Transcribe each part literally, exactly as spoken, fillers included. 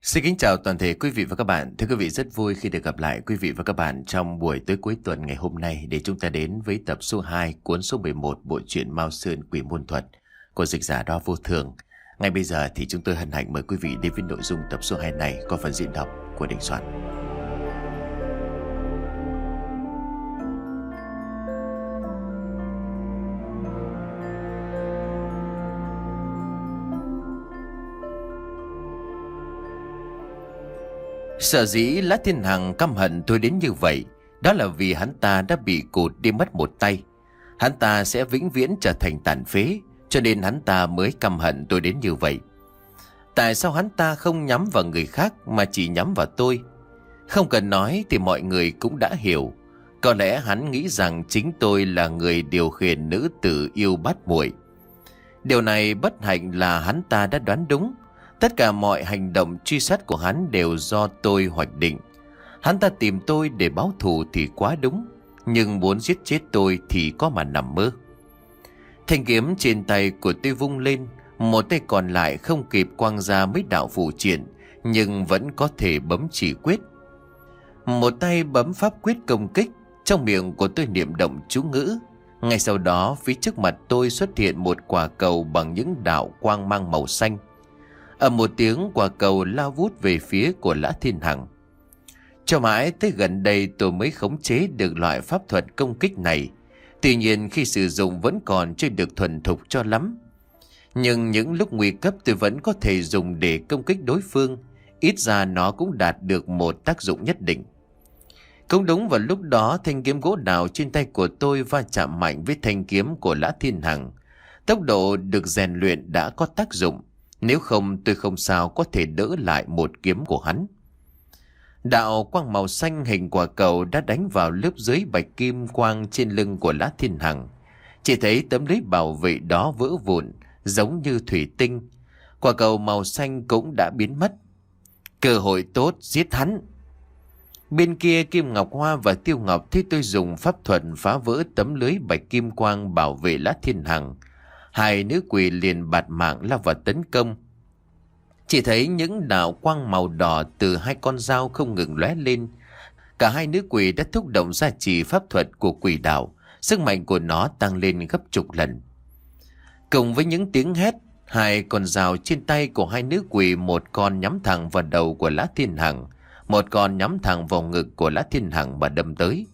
Xin kính chào toàn thể quý vị và các bạn. Thưa quý vị, rất vui khi được gặp lại quý vị và các bạn trong buổi tối cuối tuần ngày hôm nay để chúng ta đến với tập số hai cuốn số mười một bộ truyện Mao Sơn Quỷ Môn Thuật của dịch giả Đo Vô Thường. Ngay bây giờ thì chúng tôi hân hạnh mời quý vị đến với nội dung tập số hai này có phần diễn đọc của Đình Soạn. Sở dĩ Lã Thiên Hằng căm hận tôi đến như vậy, đó là vì hắn ta đã bị cụt đi mất một tay. Hắn ta sẽ vĩnh viễn trở thành tàn phế, cho nên hắn ta mới căm hận tôi đến như vậy. Tại sao hắn ta không nhắm vào người khác mà chỉ nhắm vào tôi? Không cần nói thì mọi người cũng đã hiểu. Có lẽ hắn nghĩ rằng chính tôi là người điều khiển nữ tử yêu bát muội. Điều này bất hạnh là hắn ta đã đoán đúng. Tất cả mọi hành động truy sát của hắn đều do tôi hoạch định. Hắn ta tìm tôi để báo thù thì quá đúng, nhưng muốn giết chết tôi thì có mà nằm mơ. Thanh kiếm trên tay của tôi vung lên, một tay còn lại không kịp quăng ra mấy đạo phù triện, nhưng vẫn có thể bấm chỉ quyết. Một tay bấm pháp quyết công kích, trong miệng của tôi niệm động chú ngữ. Ngay sau đó phía trước mặt tôi xuất hiện một quả cầu bằng những đạo quang mang màu xanh. Ở một tiếng, quả cầu lao vút về phía của Lã Thiên Hằng. Cho mãi tới gần đây tôi mới khống chế được loại pháp thuật công kích này. Tuy nhiên khi sử dụng vẫn còn chưa được thuần thục cho lắm. Nhưng những lúc nguy cấp tôi vẫn có thể dùng để công kích đối phương. Ít ra nó cũng đạt được một tác dụng nhất định. Cũng đúng vào lúc đó, thanh kiếm gỗ đào trên tay của tôi va chạm mạnh với thanh kiếm của Lã Thiên Hằng. Tốc độ được rèn luyện đã có tác dụng. Nếu không tôi không sao có thể đỡ lại một kiếm của hắn. Đạo quang màu xanh hình quả cầu đã đánh vào lớp dưới bạch kim quang trên lưng của Lã Thiên Hằng. Chỉ thấy tấm lưới bảo vệ đó vỡ vụn, giống như thủy tinh. Quả cầu màu xanh cũng đã biến mất. Cơ hội tốt, giết hắn. Bên kia Kim Ngọc Hoa và Tiêu Ngọc thấy tôi dùng pháp thuật phá vỡ tấm lưới bạch kim quang bảo vệ Lã Thiên Hằng. Hai nữ quỷ liền bạt mạng lao vào tấn công. Chỉ thấy những đạo quang màu đỏ từ hai con dao không ngừng lóe lên. Cả hai nữ quỷ đã thúc động ra chỉ pháp thuật của quỷ đạo. Sức mạnh của nó tăng lên gấp chục lần. Cùng với những tiếng hét, hai con dao trên tay của hai nữ quỷ, một con nhắm thẳng vào đầu của Lã Thiên Hằng, một con nhắm thẳng vào ngực của Lã Thiên Hằng mà đâm tới.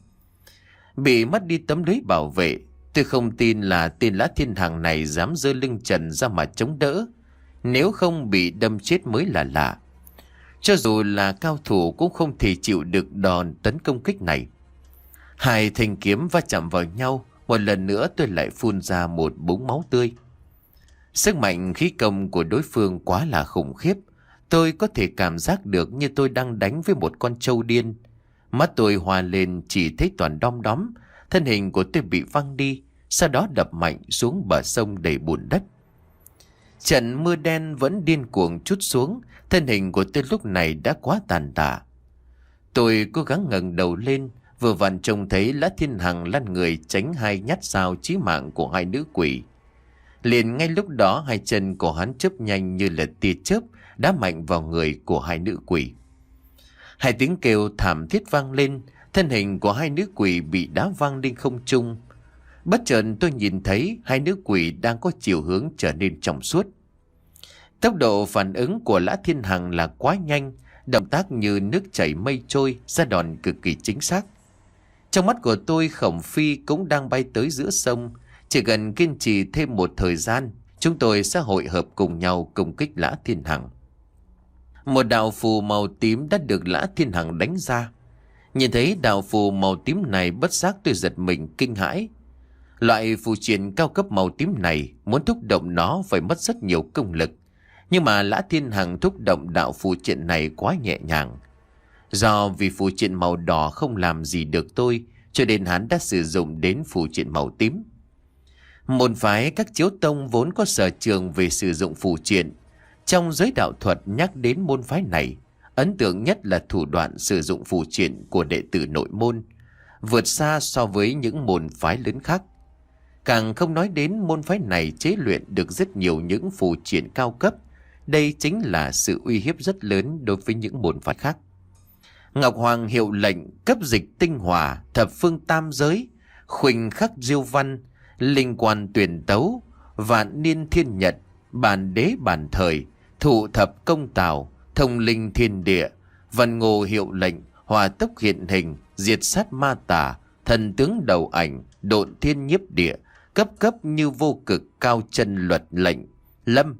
Bị mất đi tấm lưới bảo vệ, tôi không tin là tên Lã Thiên Hằng này dám giơ lưng trần ra mà chống đỡ. Nếu không bị đâm chết mới là lạ. Cho dù là cao thủ cũng không thể chịu được đòn tấn công kích này. Hai thanh kiếm va chạm vào nhau. Một lần nữa tôi lại phun ra một búng máu tươi. Sức mạnh khí công của đối phương quá là khủng khiếp. Tôi có thể cảm giác được như tôi đang đánh với một con trâu điên. Mắt tôi hòa lên chỉ thấy toàn đom đóm. Thân hình của tôi bị văng đi, sau đó đập mạnh xuống bờ sông đầy bùn đất. Trận mưa đen vẫn điên cuồng trút xuống, thân hình của tôi lúc này đã quá tàn tạ. Tôi cố gắng ngẩng đầu lên, vừa vặn trông thấy Lã Thiên Hằng lăn người tránh hai nhát dao chí mạng của hai nữ quỷ. Liền ngay lúc đó hai chân của hắn chớp nhanh như là tia chớp đá mạnh vào người của hai nữ quỷ. Hai tiếng kêu thảm thiết vang lên. Thân hình của hai nữ quỷ bị đá văng lên không trung. Bất chợt tôi nhìn thấy hai nữ quỷ đang có chiều hướng trở nên trong suốt. Tốc độ phản ứng của Lã Thiên Hằng là quá nhanh, động tác như nước chảy mây trôi, ra đòn cực kỳ chính xác. Trong mắt của tôi, Khổng Phi cũng đang bay tới giữa sông. Chỉ cần kiên trì thêm một thời gian, chúng tôi sẽ hội hợp cùng nhau công kích Lã Thiên Hằng. Một đạo phù màu tím đã được Lã Thiên Hằng đánh ra. Nhìn thấy đạo phù màu tím này, bất giác tôi giật mình kinh hãi. Loại phù triện cao cấp màu tím này, muốn thúc động nó phải mất rất nhiều công lực. Nhưng mà Lã Thiên Hằng thúc động đạo phù triện này quá nhẹ nhàng. Do vì phù triện màu đỏ không làm gì được tôi, cho nên hắn đã sử dụng đến phù triện màu tím. Môn phái các chiếu tông vốn có sở trường về sử dụng phù triện. Trong giới đạo thuật nhắc đến môn phái này, ấn tượng nhất là thủ đoạn sử dụng phù triện của đệ tử nội môn, vượt xa so với những môn phái lớn khác. Càng không nói đến môn phái này chế luyện được rất nhiều những phù triện cao cấp, Đây chính là sự uy hiếp rất lớn đối với những môn phái khác. Ngọc Hoàng hiệu lệnh cấp dịch tinh hòa, thập phương tam giới, khuynh khắc diêu văn, linh quan tuyển tấu, vạn niên thiên nhật, bản đế bản thời, thụ thập công tào, thông linh thiên địa, văn ngô hiệu lệnh, hòa tốc hiện hình, diệt sát ma tà, thần tướng đầu ảnh, độn thiên nhiếp địa, cấp cấp như vô cực, cao chân luật lệnh, lâm.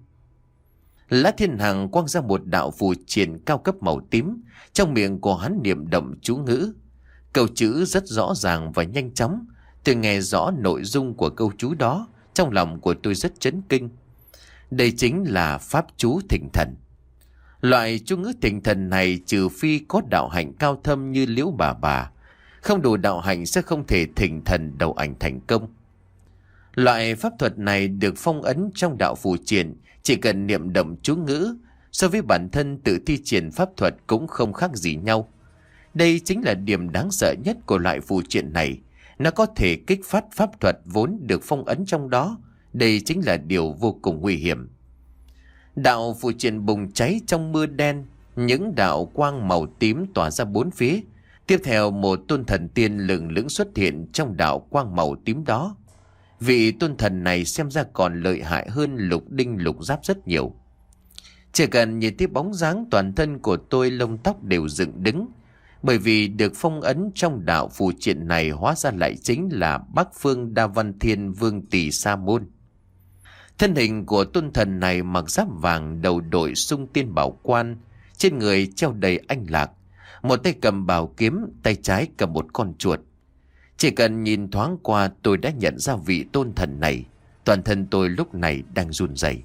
Lã Thiên Hằng quăng ra một đạo phù triện cao cấp màu tím, trong miệng của hắn niệm động chú ngữ. Câu chữ rất rõ ràng và nhanh chóng. Tôi nghe rõ nội dung của câu chú đó, trong lòng của tôi rất chấn kinh. Đây chính là pháp chú thỉnh thần. Loại chú ngữ thỉnh thần này trừ phi có đạo hạnh cao thâm như Liễu Bà Bà, không đủ đạo hạnh sẽ không thể thỉnh thần đầu ảnh thành công. Loại pháp thuật này được phong ấn trong đạo phù triện, chỉ cần niệm động chú ngữ, so với bản thân tự thi triển pháp thuật cũng không khác gì nhau. Đây chính là điểm đáng sợ nhất của loại phù triện này. Nó có thể kích phát pháp thuật vốn được phong ấn trong đó. Đây chính là điều vô cùng nguy hiểm. Đạo phù triện bùng cháy trong mưa đen, những đạo quang màu tím tỏa ra bốn phía. Tiếp theo một tôn thần tiên lừng lững xuất hiện trong đạo quang màu tím đó. Vị tôn thần này xem ra còn lợi hại hơn Lục Đinh Lục Giáp rất nhiều. Chỉ cần nhìn thấy bóng dáng, toàn thân của tôi lông tóc đều dựng đứng. Bởi vì được phong ấn trong đạo phù triện này hóa ra lại chính là Bắc Phương Đa Văn Thiên Vương Tỳ Sa Môn. Thân hình của tôn thần này mặc giáp vàng, đầu đội sung tiên bảo quan, trên người treo đầy anh lạc, một tay cầm bảo kiếm, tay trái cầm một con chuột. Chỉ cần nhìn thoáng qua tôi đã nhận ra vị tôn thần này. Toàn thân tôi lúc này đang run rẩy.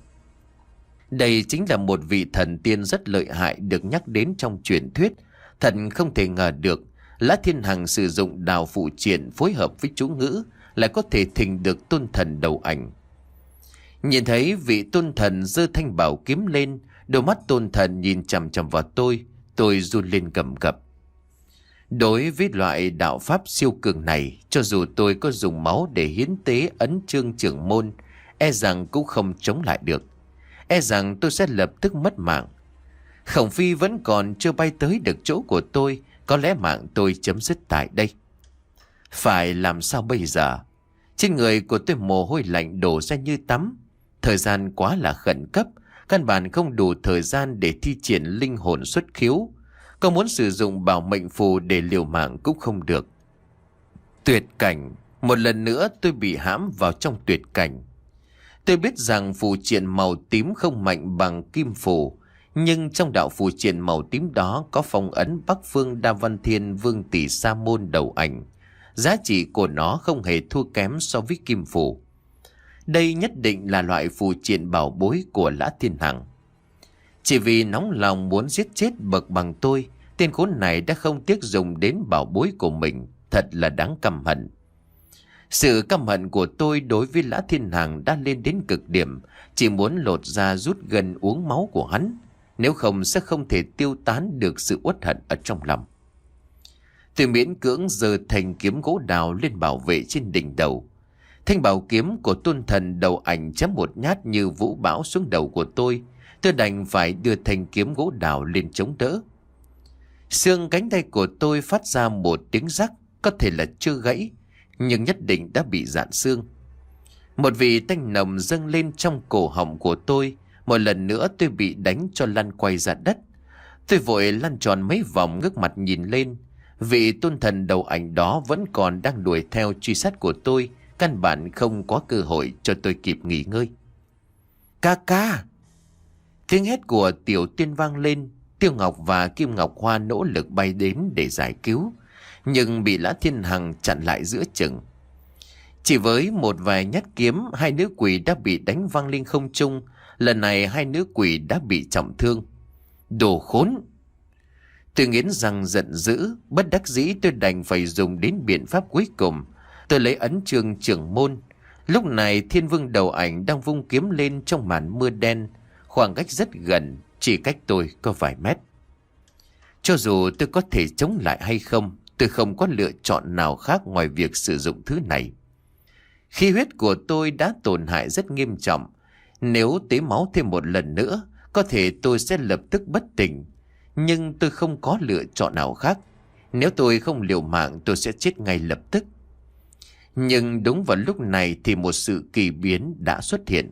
Đây chính là một vị thần tiên rất lợi hại được nhắc đến trong truyền thuyết. Thật không thể ngờ được Lã Thiên Hằng sử dụng đạo phụ triện phối hợp với chú ngữ lại có thể thỉnh được tôn thần đầu ảnh. Nhìn thấy vị tôn thần giơ thanh bảo kiếm lên, đôi mắt tôn thần nhìn chằm chằm vào tôi, tôi run lên cầm cập. Đối với loại đạo pháp siêu cường này, cho dù tôi có dùng máu để hiến tế ấn chương trưởng môn, e rằng cũng không chống lại được. E rằng tôi sẽ lập tức mất mạng. Khổng Phi vẫn còn chưa bay tới được chỗ của tôi, có lẽ mạng tôi chấm dứt tại đây. Phải làm sao bây giờ? Trên người của tôi mồ hôi lạnh đổ ra như tắm. Thời gian quá là khẩn cấp, căn bản không đủ thời gian để thi triển linh hồn xuất khiếu. Có muốn sử dụng bảo mệnh phù để liều mạng cũng không được. Tuyệt cảnh. Một lần nữa tôi bị hãm vào trong tuyệt cảnh. Tôi biết rằng phù triện màu tím không mạnh bằng kim phù, nhưng trong đạo phù triện màu tím đó có phong ấn Bắc Phương Đa Văn Thiên Vương Tỳ Sa Môn đầu ảnh. Giá trị của nó không hề thua kém so với kim phù. Đây nhất định là loại phù triện bảo bối của Lã Thiên Hằng. Chỉ vì nóng lòng muốn giết chết bậc bằng tôi, tên khốn này đã không tiếc dùng đến bảo bối của mình. Thật là đáng căm hận. Sự căm hận của tôi đối với Lã Thiên Hằng đã lên đến cực điểm, chỉ muốn lột ra rút gần uống máu của hắn. Nếu không sẽ không thể tiêu tán được sự uất hận ở trong lòng. Tôi miễn cưỡng giơ thanh kiếm gỗ đào lên bảo vệ trên đỉnh đầu. Thanh bảo kiếm của tôn thần đầu ảnh chém một nhát như vũ bão xuống đầu của tôi. Tôi đành phải đưa thanh kiếm gỗ đào lên chống đỡ. Xương cánh tay của tôi phát ra một tiếng rắc, có thể là chưa gãy, nhưng nhất định đã bị rạn xương. Một vị tanh nồng dâng lên trong cổ họng của tôi. Một lần nữa tôi bị đánh cho lăn quay ra đất. Tôi vội lăn tròn mấy vòng, ngước mặt nhìn lên. Vị tôn thần đầu ảnh đó vẫn còn đang đuổi theo truy sát của tôi. Căn bản không có cơ hội cho tôi kịp nghỉ ngơi. Ca ca! Tiếng hét của Tiểu Tiên vang lên. Tiêu Ngọc và Kim Ngọc Hoa nỗ lực bay đến để giải cứu, nhưng bị Lã Thiên Hằng chặn lại giữa chừng. Chỉ với một vài nhát kiếm, hai nữ quỷ đã bị đánh văng lên không trung. Lần này hai nữ quỷ đã bị trọng thương. Đồ khốn! Tôi nghiến răng giận dữ, bất đắc dĩ tôi đành phải dùng đến biện pháp cuối cùng. Tôi lấy ấn chương trưởng môn. Lúc này Thiên Vương đầu ảnh đang vung kiếm lên trong màn mưa đen, khoảng cách rất gần, chỉ cách tôi có vài mét. Cho dù tôi có thể chống lại hay không, tôi không có lựa chọn nào khác ngoài việc sử dụng thứ này. Khí huyết của tôi đã tổn hại rất nghiêm trọng. Nếu tế máu thêm một lần nữa, có thể tôi sẽ lập tức bất tỉnh, nhưng tôi không có lựa chọn nào khác. Nếu tôi không liều mạng tôi sẽ chết ngay lập tức. Nhưng đúng vào lúc này thì một sự kỳ biến đã xuất hiện.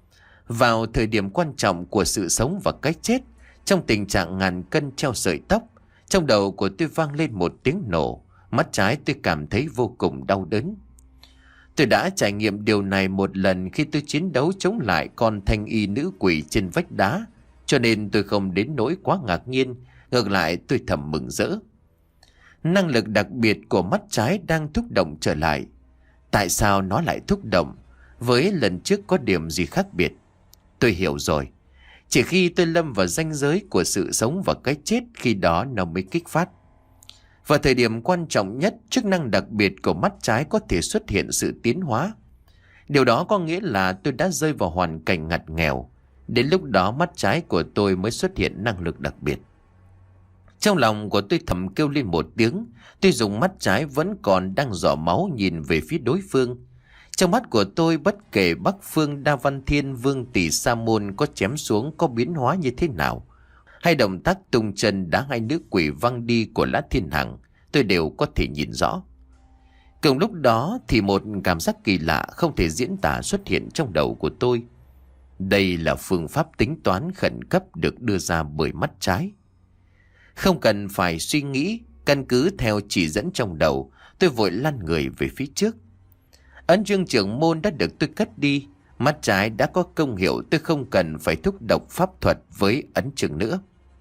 Vào thời điểm quan trọng của sự sống và cái chết, trong tình trạng ngàn cân treo sợi tóc, trong đầu của tôi vang lên một tiếng nổ. Mắt trái tôi cảm thấy vô cùng đau đớn. Tôi đã trải nghiệm điều này một lần khi tôi chiến đấu chống lại con thanh y nữ quỷ trên vách đá, cho nên tôi không đến nỗi quá ngạc nhiên, ngược lại tôi thầm mừng rỡ. Năng lực đặc biệt của mắt trái đang thúc động trở lại. Tại sao nó lại thúc động? Với lần trước có điểm gì khác biệt? Tôi hiểu rồi. Chỉ khi tôi lâm vào ranh giới của sự sống và cái chết, khi đó nó mới kích phát. Vào thời điểm quan trọng nhất, chức năng đặc biệt của mắt trái có thể xuất hiện sự tiến hóa. Điều đó có nghĩa là tôi đã rơi vào hoàn cảnh ngặt nghèo. Đến lúc đó mắt trái của tôi mới xuất hiện năng lực đặc biệt. Trong lòng của tôi thầm kêu lên một tiếng. Tôi dùng mắt trái vẫn còn đang rỏ máu nhìn về phía đối phương. Trong mắt của tôi, bất kể Bắc Phương Đa Văn Thiên Vương Tỷ Sa Môn có chém xuống, có biến hóa như thế nào, hay động tác tung chân đá hai nữ quỷ văng đi của Lã Thiên Hằng, tôi đều có thể nhìn rõ. Cùng lúc đó thì một cảm giác kỳ lạ không thể diễn tả xuất hiện trong đầu của tôi. Đây là phương pháp tính toán khẩn cấp được đưa ra bởi mắt trái. Không cần phải suy nghĩ, căn cứ theo chỉ dẫn trong đầu, tôi vội lăn người về phía trước. Ấn chương trưởng môn đã được tôi cất đi. Mắt trái đã có công hiệu, tôi không cần phải thúc độc pháp thuật với ấn chương nữa.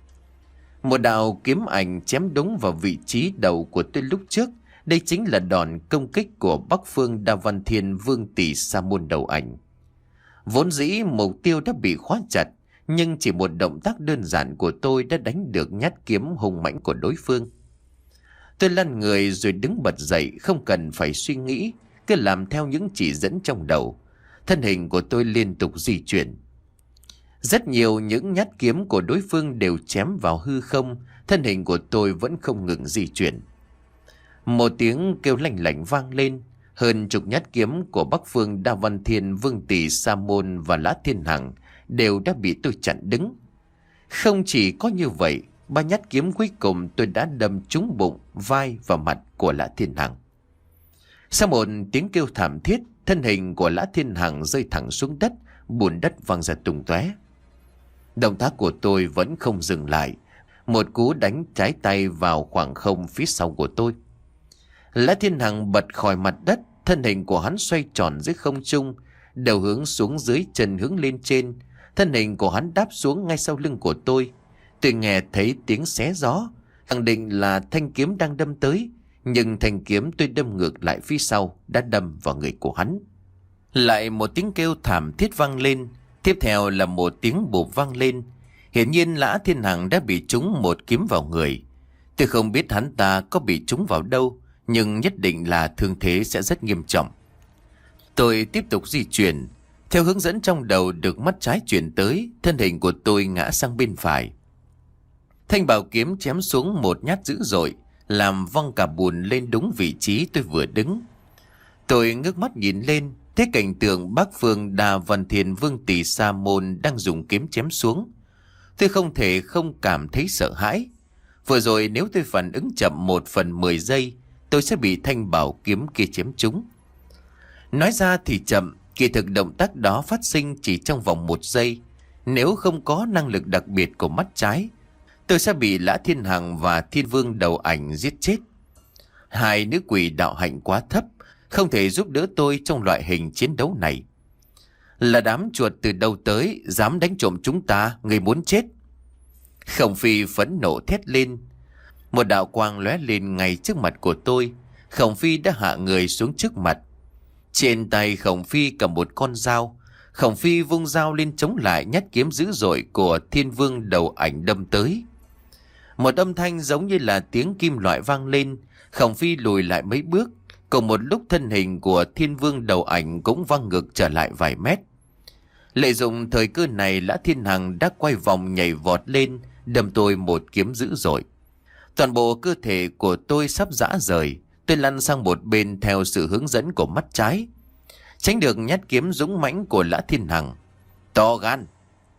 Một đạo kiếm ảnh chém đúng vào vị trí đầu của tôi lúc trước. Đây chính là đòn công kích của Bắc Phương Đa Văn Thiên Vương Tỷ Sa Môn đầu ảnh. Vốn dĩ mục tiêu đã bị khóa chặt, nhưng chỉ một động tác đơn giản của tôi đã đánh được nhát kiếm hung mãnh của đối phương. Tôi lăn người rồi đứng bật dậy, không cần phải suy nghĩ, cứ làm theo những chỉ dẫn trong đầu. Thân hình của tôi liên tục di chuyển. Rất nhiều những nhát kiếm của đối phương đều chém vào hư không, thân hình của tôi vẫn không ngừng di chuyển. Một tiếng kêu lanh lảnh vang lên, hơn chục nhát kiếm của Bắc Phương Đa Văn Thiên Vương Tỷ Sa Môn và Lã Thiên Hằng đều đã bị tôi chặn đứng. Không chỉ có như vậy, ba nhát kiếm cuối cùng tôi đã đâm trúng bụng, vai và mặt của Lã Thiên Hằng. Sau một tiếng kêu thảm thiết, thân hình của Lã Thiên Hằng rơi thẳng xuống đất, bùn đất văng ra tung tóe. Động tác của tôi vẫn không dừng lại, một cú đánh trái tay vào khoảng không phía sau của tôi. Lã Thiên Hằng bật khỏi mặt đất, thân hình của hắn xoay tròn dưới không trung, đầu hướng xuống dưới, chân hướng lên trên. Thân hình của hắn đáp xuống ngay sau lưng của tôi. Tôi nghe thấy tiếng xé gió, khẳng định là thanh kiếm đang đâm tới, nhưng thanh kiếm tôi đâm ngược lại phía sau đã đâm vào người của hắn. Lại một tiếng kêu thảm thiết vang lên, tiếp theo là một tiếng bụp vang lên. Hiển nhiên Lã Thiên Hằng đã bị trúng một kiếm vào người. Tôi không biết hắn ta có bị trúng vào đâu, nhưng nhất định là thương thế sẽ rất nghiêm trọng. Tôi tiếp tục di chuyển theo hướng dẫn trong đầu được mắt trái chuyển tới. Thân hình của tôi ngã sang bên phải. Thanh bảo kiếm chém xuống một nhát dữ dội, làm văng cả bùn lên đúng vị trí tôi vừa đứng. Tôi ngước mắt nhìn lên, thấy cảnh tượng Bắc Phương Đa Văn Thiên Vương Tỷ Sa Môn đang dùng kiếm chém xuống. Tôi không thể không cảm thấy sợ hãi. Vừa rồi nếu tôi phản ứng chậm một phần mười giây, tôi sẽ bị thanh bảo kiếm kia chém trúng. Nói ra thì chậm, kỳ thực động tác đó phát sinh chỉ trong vòng một giây. Nếu không có năng lực đặc biệt của mắt trái, tôi sẽ bị Lã Thiên Hằng và Thiên Vương đầu ảnh giết chết. Hai nữ quỷ đạo hạnh quá thấp, không thể giúp đỡ tôi trong loại hình chiến đấu này. Là đám chuột từ đâu tới, dám đánh trộm chúng ta, người muốn chết. Khổng Phi phẫn nộ thét lên. Một đạo quang lóe lên ngay trước mặt của tôi. Khổng Phi đã hạ người xuống trước mặt. Trên tay Khổng Phi cầm một con dao. Khổng Phi vung dao lên chống lại nhát kiếm dữ dội của Thiên Vương đầu ảnh đâm tới. Một âm thanh giống như là tiếng kim loại vang lên. Khổng Phi lùi lại mấy bước. Cùng một lúc thân hình của Thiên Vương đầu ảnh cũng văng ngược trở lại vài mét. Lợi dụng thời cơ này, Lã Thiên Hằng đã quay vòng nhảy vọt lên, đâm tôi một kiếm dữ dội. Toàn bộ cơ thể của tôi sắp rã rời. Tôi lăn sang một bên theo sự hướng dẫn của mắt trái, tránh được nhát kiếm dũng mãnh của Lã Thiên Hằng. To gan!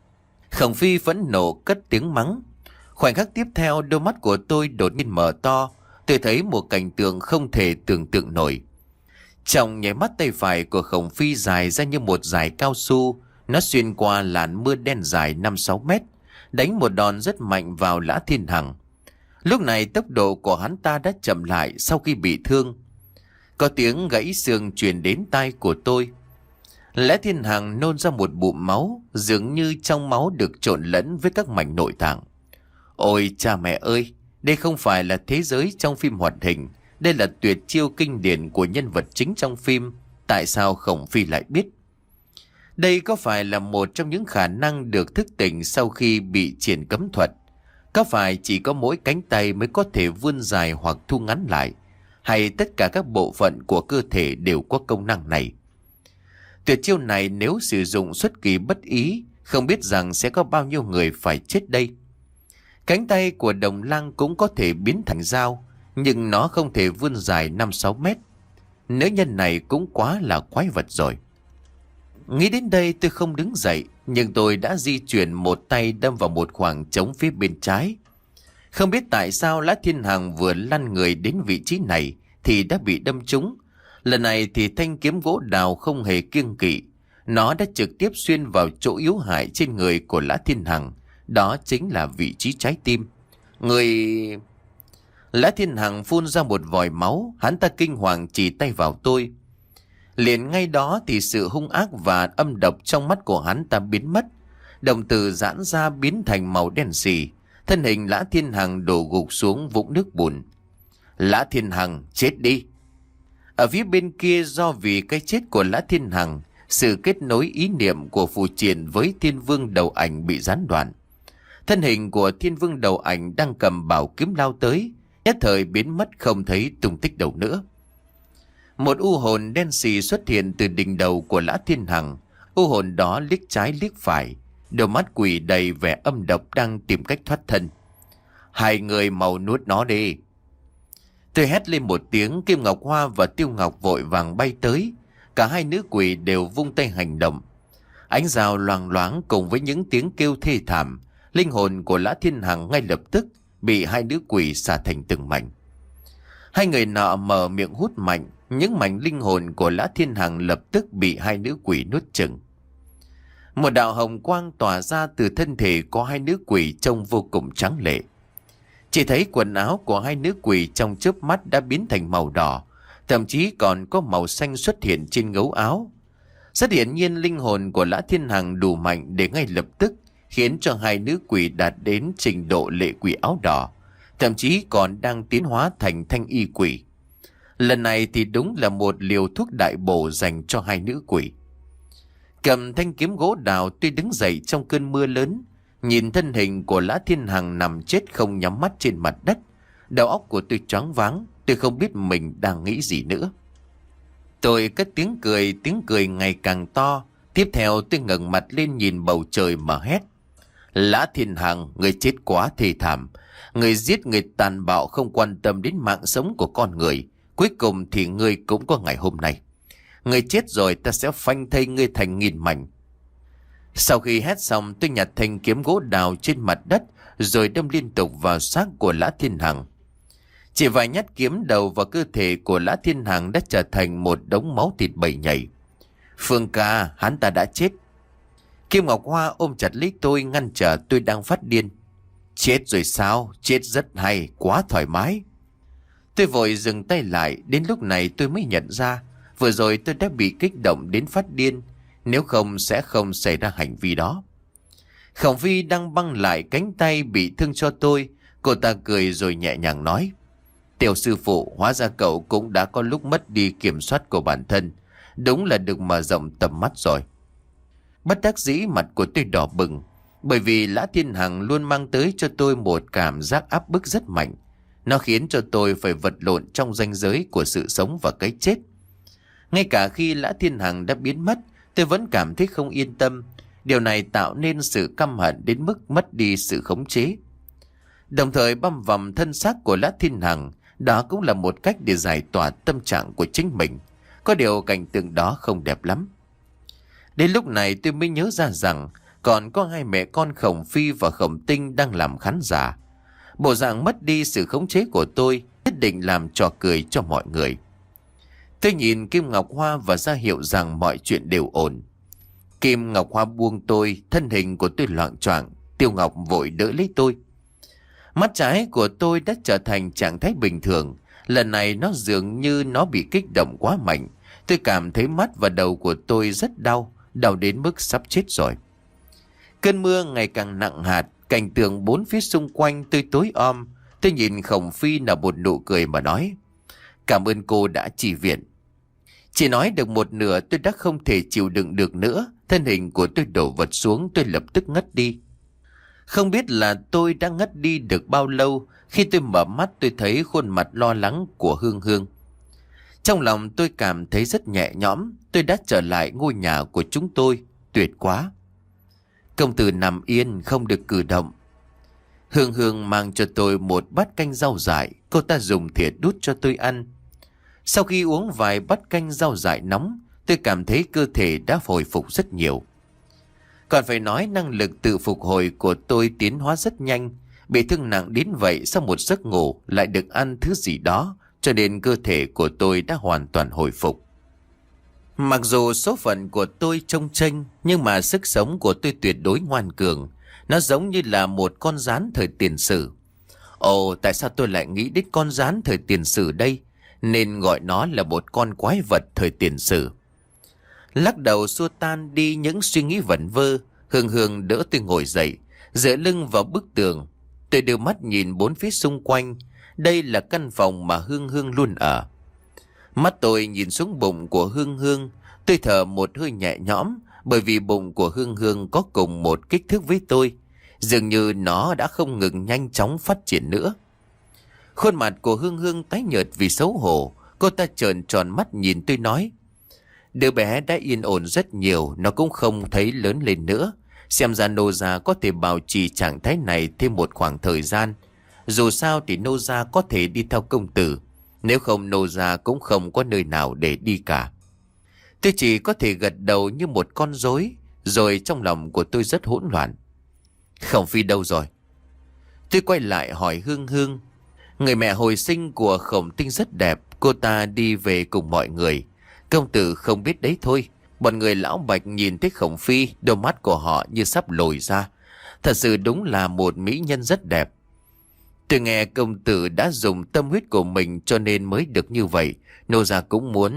Khổng Phi phẫn nộ cất tiếng mắng. Khoảnh khắc tiếp theo, đôi mắt của tôi đột nhiên mở to. Tôi thấy một cảnh tượng không thể tưởng tượng nổi. Trong nháy mắt, tay phải của Khổng Phi dài ra như một dải cao su. Nó xuyên qua làn mưa đen dài năm sáu mét, đánh một đòn rất mạnh vào Lã Thiên Hằng. Lúc này tốc độ của hắn ta đã chậm lại sau khi bị thương. Có tiếng gãy xương truyền đến tai của tôi. Lã Thiên Hằng nôn ra một bụng máu, dường như trong máu được trộn lẫn với các mảnh nội tạng. Ôi cha mẹ ơi, đây không phải là thế giới trong phim hoạt hình. Đây là tuyệt chiêu kinh điển của nhân vật chính trong phim. Tại sao Khổng Phi lại biết? Đây có phải là một trong những khả năng được thức tỉnh sau khi bị triển cấm thuật? Có phải chỉ có mỗi cánh tay mới có thể vươn dài hoặc thu ngắn lại? Hay tất cả các bộ phận của cơ thể đều có công năng này? Tuyệt chiêu này nếu sử dụng xuất kỳ bất ý, không biết rằng sẽ có bao nhiêu người phải chết đây. Cánh tay của Đồng Lăng cũng có thể biến thành dao, nhưng nó không thể vươn dài năm sáu mét. Nữ nhân này cũng quá là quái vật rồi. Nghĩ đến đây tôi không đứng dậy, nhưng tôi đã di chuyển một tay đâm vào một khoảng trống phía bên trái. Không biết tại sao Lã Thiên Hằng vừa lăn người đến vị trí này thì đã bị đâm trúng. Lần này thì thanh kiếm gỗ đào không hề kiêng kỵ. Nó đã trực tiếp xuyên vào chỗ yếu hại trên người của Lã Thiên Hằng. Đó chính là vị trí trái tim. Người... Lã Thiên Hằng phun ra một vòi máu. Hắn ta kinh hoàng chỉ tay vào tôi. Liền ngay đó thì sự hung ác và âm độc trong mắt của hắn ta biến mất. Đồng tử giãn ra biến thành màu đen sì. Thân hình Lã Thiên Hằng đổ gục xuống vũng nước bùn. Lã Thiên Hằng chết đi. Ở phía bên kia, do vì cái chết của Lã Thiên Hằng, sự kết nối ý niệm của Phù Triền với Thiên Vương Đầu Ảnh bị gián đoạn. Thân hình của Thiên Vương Đầu Ảnh đang cầm bảo kiếm lao tới, nhất thời biến mất không thấy tung tích đâu nữa. Một u hồn đen sì xuất hiện từ đỉnh đầu của Lã Thiên Hằng. U hồn đó liếc trái liếc phải, đôi mắt quỷ đầy vẻ âm độc đang tìm cách thoát thân. Hai người mau nuốt nó đi. Tôi hét lên một tiếng, Kim Ngọc Hoa và Tiêu Ngọc vội vàng bay tới. Cả hai nữ quỷ đều vung tay hành động. Ánh rào loàng loáng cùng với những tiếng kêu thê thảm, linh hồn của Lã Thiên Hằng ngay lập tức bị hai nữ quỷ xả thành từng mảnh. Hai người nọ mở miệng hút mạnh, những mảnh linh hồn của Lã Thiên Hằng lập tức bị hai nữ quỷ nuốt chửng. Một đạo hồng quang tỏa ra từ thân thể của hai nữ quỷ trông vô cùng tráng lệ. Chỉ thấy quần áo của hai nữ quỷ trong chớp mắt đã biến thành màu đỏ, thậm chí còn có màu xanh xuất hiện trên gấu áo. Rất hiển nhiên linh hồn của Lã Thiên Hằng đủ mạnh để ngay lập tức khiến cho hai nữ quỷ đạt đến trình độ lệ quỷ áo đỏ, thậm chí còn đang tiến hóa thành thanh y quỷ. Lần này thì đúng là một liều thuốc đại bổ dành cho hai nữ quỷ. Cầm thanh kiếm gỗ đào, tuy đứng dậy trong cơn mưa lớn, nhìn thân hình của Lã Thiên Hằng nằm chết không nhắm mắt trên mặt đất. Đầu óc của tôi choáng váng, tôi không biết mình đang nghĩ gì nữa. Tôi cất tiếng cười, tiếng cười ngày càng to. Tiếp theo tôi ngẩng mặt lên nhìn bầu trời mà hét. Lã Thiên Hằng, người chết quá thê thảm. Người giết người tàn bạo không quan tâm đến mạng sống của con người. Cuối cùng thì ngươi cũng có ngày hôm nay. Ngươi chết rồi, ta sẽ phanh thây ngươi thành nghìn mảnh. Sau khi hét xong, tôi nhặt thanh kiếm gỗ đào trên mặt đất rồi đâm liên tục vào xác của Lã Thiên Hằng. Chỉ vài nhát kiếm đầu vào cơ thể của Lã Thiên Hằng đã trở thành một đống máu thịt bầy nhảy. Phương ca, hắn ta đã chết. Kim Ngọc Hoa ôm chặt lấy tôi ngăn trở tôi đang phát điên. Chết rồi sao? Chết rất hay, quá thoải mái. Tôi vội dừng tay lại, đến lúc này tôi mới nhận ra vừa rồi tôi đã bị kích động đến phát điên, nếu không sẽ không xảy ra hành vi đó. Khổng Phi đang băng lại cánh tay bị thương cho tôi, cô ta cười rồi nhẹ nhàng nói. Tiểu sư phụ, hóa ra cậu cũng đã có lúc mất đi kiểm soát của bản thân, đúng là được mở rộng tầm mắt rồi. Bất đắc dĩ mặt của tôi đỏ bừng, bởi vì Lã Thiên Hằng luôn mang tới cho tôi một cảm giác áp bức rất mạnh. Nó khiến cho tôi phải vật lộn trong ranh giới của sự sống và cái chết. Ngay cả khi Lã Thiên Hằng đã biến mất, tôi vẫn cảm thấy không yên tâm. Điều này tạo nên sự căm hận đến mức mất đi sự khống chế. Đồng thời băm vằm thân xác của Lã Thiên Hằng, đó cũng là một cách để giải tỏa tâm trạng của chính mình. Có điều cảnh tượng đó không đẹp lắm. Đến lúc này tôi mới nhớ ra rằng còn có hai mẹ con Khổng Phi và Khổng Tinh đang làm khán giả. Bộ dạng mất đi sự khống chế của tôi, nhất định làm trò cười cho mọi người. Tôi nhìn Kim Ngọc Hoa và ra hiệu rằng mọi chuyện đều ổn. Kim Ngọc Hoa buông tôi, thân hình của tôi loạng choạng. Tiêu Ngọc vội đỡ lấy tôi. Mắt trái của tôi đã trở thành trạng thái bình thường. Lần này nó dường như nó bị kích động quá mạnh. Tôi cảm thấy mắt và đầu của tôi rất đau, đau đến mức sắp chết rồi. Cơn mưa ngày càng nặng hạt, cảnh tượng bốn phía xung quanh tôi tối om. Tôi nhìn Khổng Phi nở một nụ cười mà nói: "Cảm ơn cô đã chi viện." Chỉ nói được một nửa tôi đã không thể chịu đựng được nữa. Thân hình của tôi đổ vật xuống, tôi lập tức ngất đi. Không biết là tôi đã ngất đi được bao lâu. Khi tôi mở mắt tôi thấy khuôn mặt lo lắng của Hương Hương. Trong lòng tôi cảm thấy rất nhẹ nhõm. Tôi đã trở lại ngôi nhà của chúng tôi. Tuyệt quá. Công tử nằm yên, không được cử động. Hương Hương mang cho tôi một bát canh rau dại. Cô ta dùng thìa đút cho tôi ăn. Sau khi uống vài bát canh rau dại nóng, tôi cảm thấy cơ thể đã hồi phục rất nhiều. Còn phải nói năng lực tự phục hồi của tôi tiến hóa rất nhanh. Bị thương nặng đến vậy, sau một giấc ngủ lại được ăn thứ gì đó, cho nên cơ thể của tôi đã hoàn toàn hồi phục. Mặc dù số phận của tôi trông chênh, nhưng mà sức sống của tôi tuyệt đối ngoan cường. Nó giống như là một con rắn thời tiền sử. Ồ, tại sao tôi lại nghĩ đến con rắn thời tiền sử đây? Nên gọi nó là một con quái vật thời tiền sử. Lắc đầu xua tan đi những suy nghĩ vẩn vơ, Hương Hương đỡ tôi ngồi dậy, dựa lưng vào bức tường. Tôi đưa mắt nhìn bốn phía xung quanh. Đây là căn phòng mà Hương Hương luôn ở. Mắt tôi nhìn xuống bụng của Hương Hương. Tôi thở một hơi nhẹ nhõm, bởi vì bụng của Hương Hương có cùng một kích thước với tôi. Dường như nó đã không ngừng nhanh chóng phát triển nữa. Khuôn mặt của Hương Hương tái nhợt vì xấu hổ. Cô ta trợn tròn mắt nhìn tôi nói: "Đứa bé đã yên ổn rất nhiều, nó cũng không thấy lớn lên nữa. Xem ra nô gia có thể bảo trì trạng thái này thêm một khoảng thời gian. Dù sao thì nô gia có thể đi theo công tử. Nếu không nô gia cũng không có nơi nào để đi cả." Tôi chỉ có thể gật đầu như một con rối. Rồi trong lòng của tôi rất hỗn loạn. Khổng Phi đâu rồi? Tôi quay lại hỏi Hương Hương. Người mẹ hồi sinh của Khổng Tinh rất đẹp. Cô ta đi về cùng mọi người. Công tử không biết đấy thôi. Bọn người lão bạch nhìn thấy Khổng Phi, đôi mắt của họ như sắp lồi ra. Thật sự đúng là một mỹ nhân rất đẹp. Tôi nghe công tử đã dùng tâm huyết của mình cho nên mới được như vậy. Nô gia cũng muốn...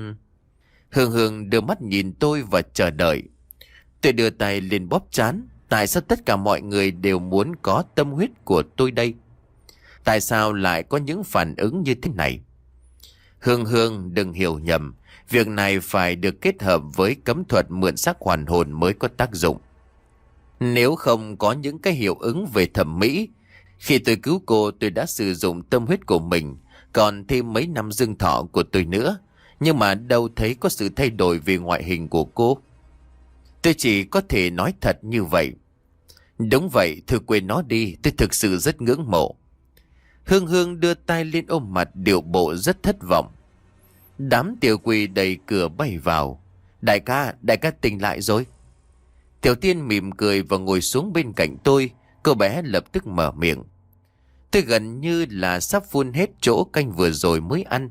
Hương Hương đưa mắt nhìn tôi và chờ đợi. Tôi đưa tay lên bóp trán. Tại sao tất cả mọi người đều muốn có tâm huyết của tôi đây? Tại sao lại có những phản ứng như thế này? Hương Hương đừng hiểu nhầm. Việc này phải được kết hợp với cấm thuật mượn xác hoàn hồn mới có tác dụng. Nếu không có những cái hiệu ứng về thẩm mỹ, khi tôi cứu cô tôi đã sử dụng tâm huyết của mình, còn thêm mấy năm dương thọ của tôi nữa. Nhưng mà đâu thấy có sự thay đổi về ngoại hình của cô. Tôi chỉ có thể nói thật như vậy. Đúng vậy, thử quên nó đi, tôi thực sự rất ngưỡng mộ. Hương Hương đưa tay lên ôm mặt, điệu bộ rất thất vọng. Đám tiểu quỷ đẩy cửa bay vào. Đại ca, đại ca tỉnh lại rồi. Tiểu Tiên mỉm cười và ngồi xuống bên cạnh tôi. Cô bé lập tức mở miệng. Tôi gần như là sắp phun hết chỗ canh vừa rồi mới ăn.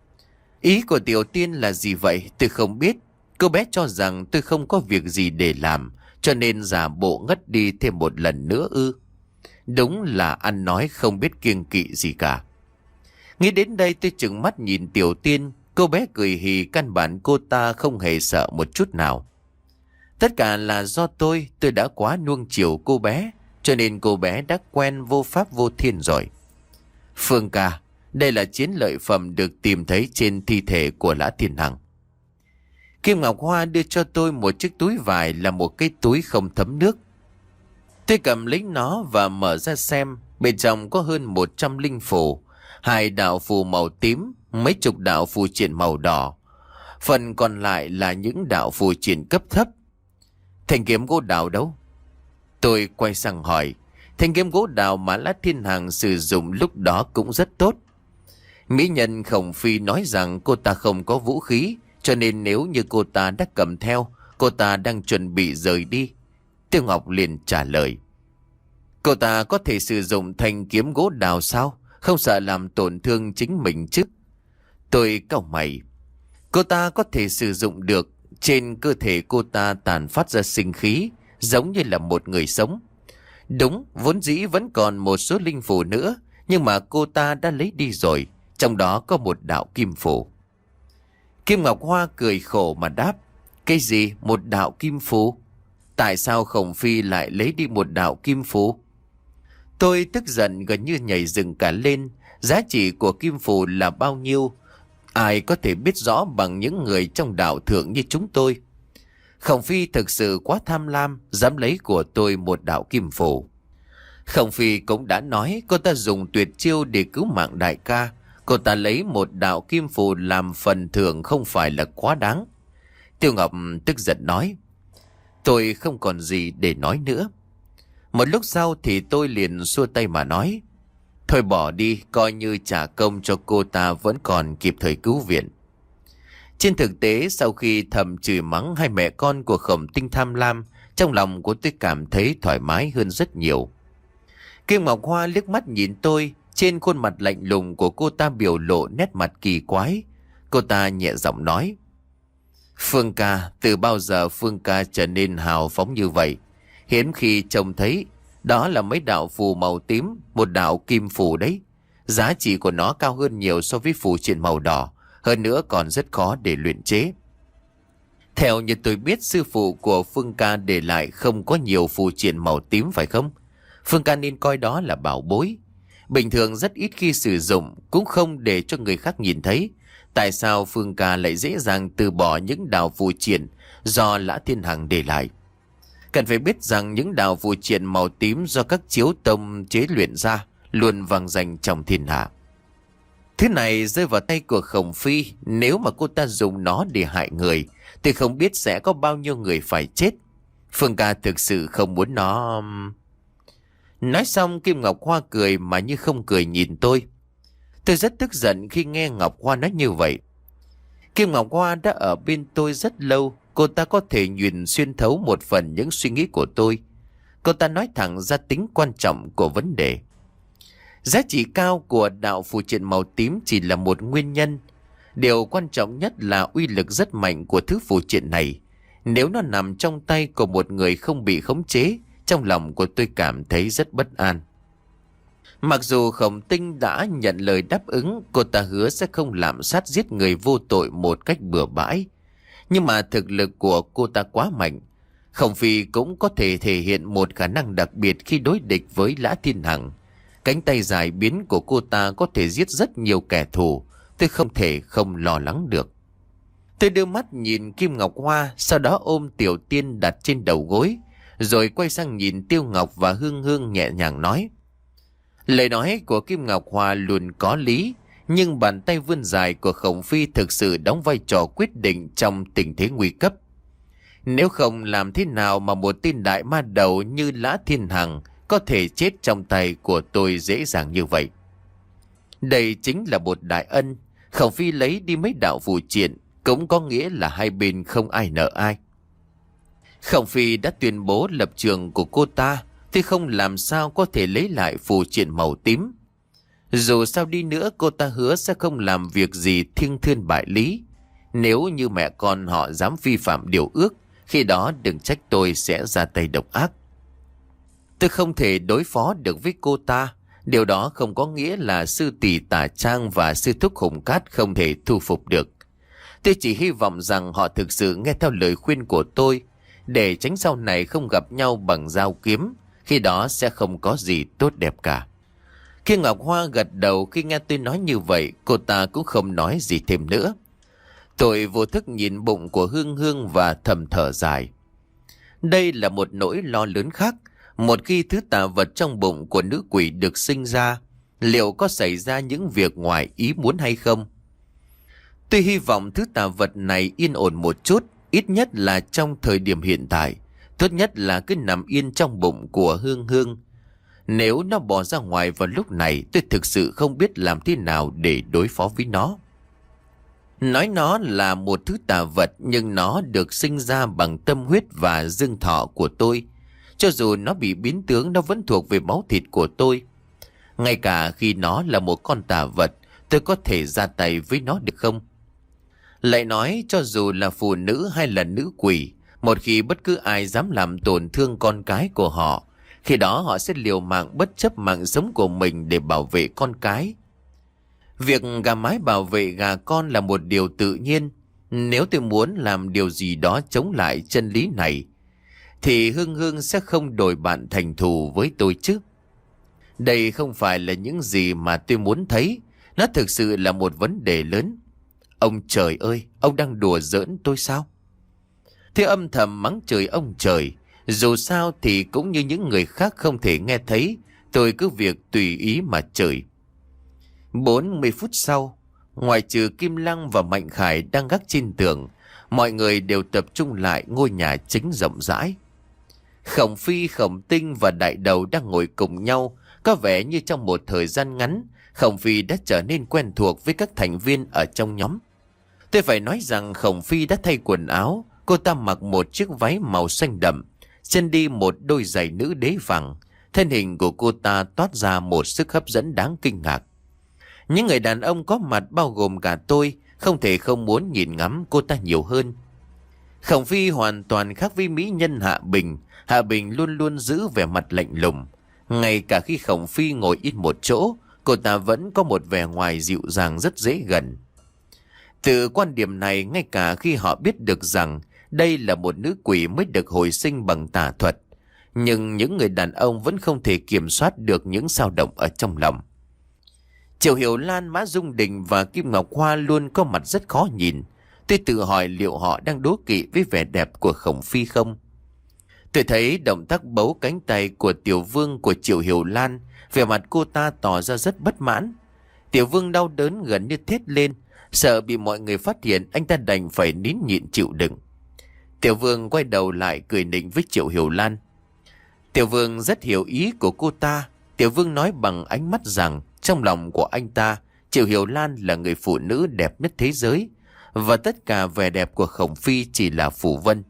Ý của Tiểu Tiên là gì vậy? Tôi không biết. Cô bé cho rằng tôi không có việc gì để làm, cho nên giả bộ ngất đi thêm một lần nữa ư? Đúng là ăn nói không biết kiêng kỵ gì cả. Nghĩ đến đây tôi trừng mắt nhìn Tiểu Tiên. Cô bé cười hì, căn bản cô ta không hề sợ một chút nào. Tất cả là do tôi, tôi đã quá nuông chiều cô bé, cho nên cô bé đã quen vô pháp vô thiên rồi. Phương ca, đây là chiến lợi phẩm được tìm thấy trên thi thể của Lã Thiên Hằng. Kim Ngọc Hoa đưa cho tôi một chiếc túi vải, là một cái túi không thấm nước. Tôi cầm lấy nó và mở ra xem. Bên trong có hơn một trăm linh phù, hai đạo phù màu tím, mấy chục đạo phù triện màu đỏ. Phần còn lại là những đạo phù triện cấp thấp. Thanh kiếm gỗ đào đâu? Tôi quay sang hỏi. Thanh kiếm gỗ đào mà Lã Thiên Hằng sử dụng lúc đó cũng rất tốt. Mỹ nhân Khổng Phi nói rằng cô ta không có vũ khí, cho nên nếu như cô ta đã cầm theo, cô ta đang chuẩn bị rời đi. Tiêu Ngọc liền trả lời. Cô ta có thể sử dụng thanh kiếm gỗ đào sao? Không sợ làm tổn thương chính mình chứ? Tôi cau mày. Cô ta có thể sử dụng được. Trên cơ thể cô ta tàn phát ra sinh khí, giống như là một người sống. Đúng, vốn dĩ vẫn còn một số linh phù nữa, nhưng mà cô ta đã lấy đi rồi. Trong đó có một đạo kim phù. Kim Ngọc Hoa cười khổ mà đáp. Cái gì? Một đạo kim phù? Tại sao Khổng Phi lại lấy đi một đạo kim phù? Tôi tức giận gần như nhảy dựng cả lên. Giá trị của kim phù là bao nhiêu? Ai có thể biết rõ bằng những người trong đạo thượng như chúng tôi? Khổng Phi thực sự quá tham lam, dám lấy của tôi một đạo kim phù. Khổng Phi cũng đã nói cô ta dùng tuyệt chiêu để cứu mạng đại ca. Cô ta lấy một đạo kim phù làm phần thưởng không phải là quá đáng. Tiêu Ngọc tức giận nói. Tôi không còn gì để nói nữa. Một lúc sau thì tôi liền xua tay mà nói. Thôi bỏ đi, coi như trả công cho cô ta vẫn còn kịp thời cứu viện. Trên thực tế, sau khi thầm chửi mắng hai mẹ con của Khổng Tinh tham lam, trong lòng của tôi cảm thấy thoải mái hơn rất nhiều. Kim Ngọc Hoa liếc mắt nhìn tôi, trên khuôn mặt lạnh lùng của cô ta biểu lộ nét mặt kỳ quái. Cô ta nhẹ giọng nói. Phương ca, từ bao giờ Phương ca trở nên hào phóng như vậy? Hiếm khi trông thấy, đó là mấy đạo phù màu tím, một đạo kim phù đấy. Giá trị của nó cao hơn nhiều so với phù triện màu đỏ, hơn nữa còn rất khó để luyện chế. Theo như tôi biết, sư phụ của Phương ca để lại không có nhiều phù triện màu tím phải không? Phương ca nên coi đó là bảo bối. Bình thường rất ít khi sử dụng, cũng không để cho người khác nhìn thấy. Tại sao Phương ca lại dễ dàng từ bỏ những đạo phù triện do Lã Thiên Hằng để lại? Cần phải biết rằng những đạo phù triện màu tím do các chiếu tông chế luyện ra luôn vang danh trong thiên hạ. Thứ này rơi vào tay của Khổng Phi, nếu mà cô ta dùng nó để hại người thì không biết sẽ có bao nhiêu người phải chết. Phương ca thực sự không muốn nó... Nói xong Kim Ngọc Hoa cười mà như không cười nhìn tôi. Tôi rất tức giận khi nghe Ngọc Hoa nói như vậy. Kim Ngọc Hoa đã ở bên tôi rất lâu. Cô ta có thể nhìn xuyên thấu một phần những suy nghĩ của tôi. Cô ta nói thẳng ra tính quan trọng của vấn đề. Giá trị cao của đạo phù triện màu tím chỉ là một nguyên nhân. Điều quan trọng nhất là uy lực rất mạnh của thứ phù triện này. Nếu nó nằm trong tay của một người không bị khống chế, trong lòng của tôi cảm thấy rất bất an. Mặc dù Khổng Tinh đã nhận lời đáp ứng, cô ta hứa sẽ không lạm sát giết người vô tội một cách bừa bãi. Nhưng mà thực lực của cô ta quá mạnh. Khổng Phi cũng có thể thể hiện một khả năng đặc biệt khi đối địch với Lã Thiên Hằng. Cánh tay dài biến của cô ta có thể giết rất nhiều kẻ thù. Tôi không thể không lo lắng được. Tôi đưa mắt nhìn Kim Ngọc Hoa, sau đó ôm Tiểu Tiên đặt trên đầu gối, rồi quay sang nhìn Tiêu Ngọc và Hương Hương nhẹ nhàng nói. Lời nói của Kim Ngọc Hoa luôn có lý, nhưng bàn tay vươn dài của Khổng Phi thực sự đóng vai trò quyết định trong tình thế nguy cấp. Nếu không, làm thế nào mà một tên đại ma đầu như Lã Thiên Hằng có thể chết trong tay của tôi dễ dàng như vậy? Đây chính là một đại ân. Khổng Phi lấy đi mấy đạo phù triện cũng có nghĩa là hai bên không ai nợ ai. Khổng Phi đã tuyên bố lập trường của cô ta, thì không làm sao có thể lấy lại phù triện màu tím. Dù sao đi nữa, cô ta hứa sẽ không làm việc gì thiêng thiên bại lý. Nếu như mẹ con họ dám vi phạm điều ước, khi đó đừng trách tôi sẽ ra tay độc ác. Tôi không thể đối phó được với cô ta. Điều đó không có nghĩa là sư tỷ Tả Trang và sư thúc Hùng Cát không thể thu phục được. Tôi chỉ hy vọng rằng họ thực sự nghe theo lời khuyên của tôi, để tránh sau này không gặp nhau bằng dao kiếm. Khi đó sẽ không có gì tốt đẹp cả. Khi Ngọc Hoa gật đầu khi nghe tôi nói như vậy, cô ta cũng không nói gì thêm nữa. Tôi vô thức nhìn bụng của Hương Hương và thầm thở dài. Đây là một nỗi lo lớn khác. Một khi thứ tà vật trong bụng của nữ quỷ được sinh ra, liệu có xảy ra những việc ngoài ý muốn hay không? Tôi hy vọng thứ tà vật này yên ổn một chút, ít nhất là trong thời điểm hiện tại. Tốt nhất là cứ nằm yên trong bụng của Hương Hương. Nếu nó bỏ ra ngoài vào lúc này, tôi thực sự không biết làm thế nào để đối phó với nó. Nói nó là một thứ tà vật, nhưng nó được sinh ra bằng tâm huyết và dương thọ của tôi. Cho dù nó bị biến tướng, nó vẫn thuộc về máu thịt của tôi. Ngay cả khi nó là một con tà vật, tôi có thể ra tay với nó được không? Lại nói, cho dù là phụ nữ hay là nữ quỷ, một khi bất cứ ai dám làm tổn thương con cái của họ, khi đó họ sẽ liều mạng bất chấp mạng sống của mình để bảo vệ con cái. Việc gà mái bảo vệ gà con là một điều tự nhiên. Nếu tôi muốn làm điều gì đó chống lại chân lý này, thì Hương Hương sẽ không đổi bạn thành thù với tôi chứ. Đây không phải là những gì mà tôi muốn thấy. Nó thực sự là một vấn đề lớn. Ông trời ơi, ông đang đùa giỡn tôi sao? Thế âm thầm mắng chửi ông trời. Dù sao thì cũng như những người khác không thể nghe thấy, tôi cứ việc tùy ý mà chửi. bốn mươi phút sau, ngoài trừ Kim Lăng và Mạnh Khải đang gác trên tường, mọi người đều tập trung lại ngôi nhà chính rộng rãi. Khổng Phi, Khổng Tinh và Đại Đầu đang ngồi cùng nhau. Có vẻ như trong một thời gian ngắn, Khổng Phi đã trở nên quen thuộc với các thành viên ở trong nhóm. Tôi phải nói rằng Khổng Phi đã thay quần áo. Cô ta mặc một chiếc váy màu xanh đậm, chân đi một đôi giày nữ đế vàng. Thân hình của cô ta toát ra một sức hấp dẫn đáng kinh ngạc. Những người đàn ông có mặt bao gồm cả tôi không thể không muốn nhìn ngắm cô ta nhiều hơn. Khổng Phi hoàn toàn khác với mỹ nhân Hạ Bình. Hạ Bình luôn luôn giữ vẻ mặt lạnh lùng. Ngay cả khi Khổng Phi ngồi ít một chỗ, cô ta vẫn có một vẻ ngoài dịu dàng rất dễ gần. Từ quan điểm này, ngay cả khi họ biết được rằng đây là một nữ quỷ mới được hồi sinh bằng tà thuật, nhưng những người đàn ông vẫn không thể kiểm soát được những dao động ở trong lòng. Triệu Hiểu Lan, Mã Dung Đình và Kim Ngọc Hoa luôn có mặt rất khó nhìn. Tôi tự hỏi liệu họ đang đố kỵ với vẻ đẹp của Khổng Phi không? Tôi thấy động tác bấu cánh tay của Tiểu Vương của Triệu Hiểu Lan, vẻ mặt cô ta tỏ ra rất bất mãn. Tiểu Vương đau đớn gần như thét lên, sợ bị mọi người phát hiện, anh ta đành phải nín nhịn chịu đựng. Tiểu Vương quay đầu lại cười nịnh với Triệu Hiểu Lan. Tiểu Vương rất hiểu ý của cô ta. Tiểu Vương nói bằng ánh mắt rằng trong lòng của anh ta, Triệu Hiểu Lan là người phụ nữ đẹp nhất thế giới, và tất cả vẻ đẹp của Khổng Phi chỉ là phù vân.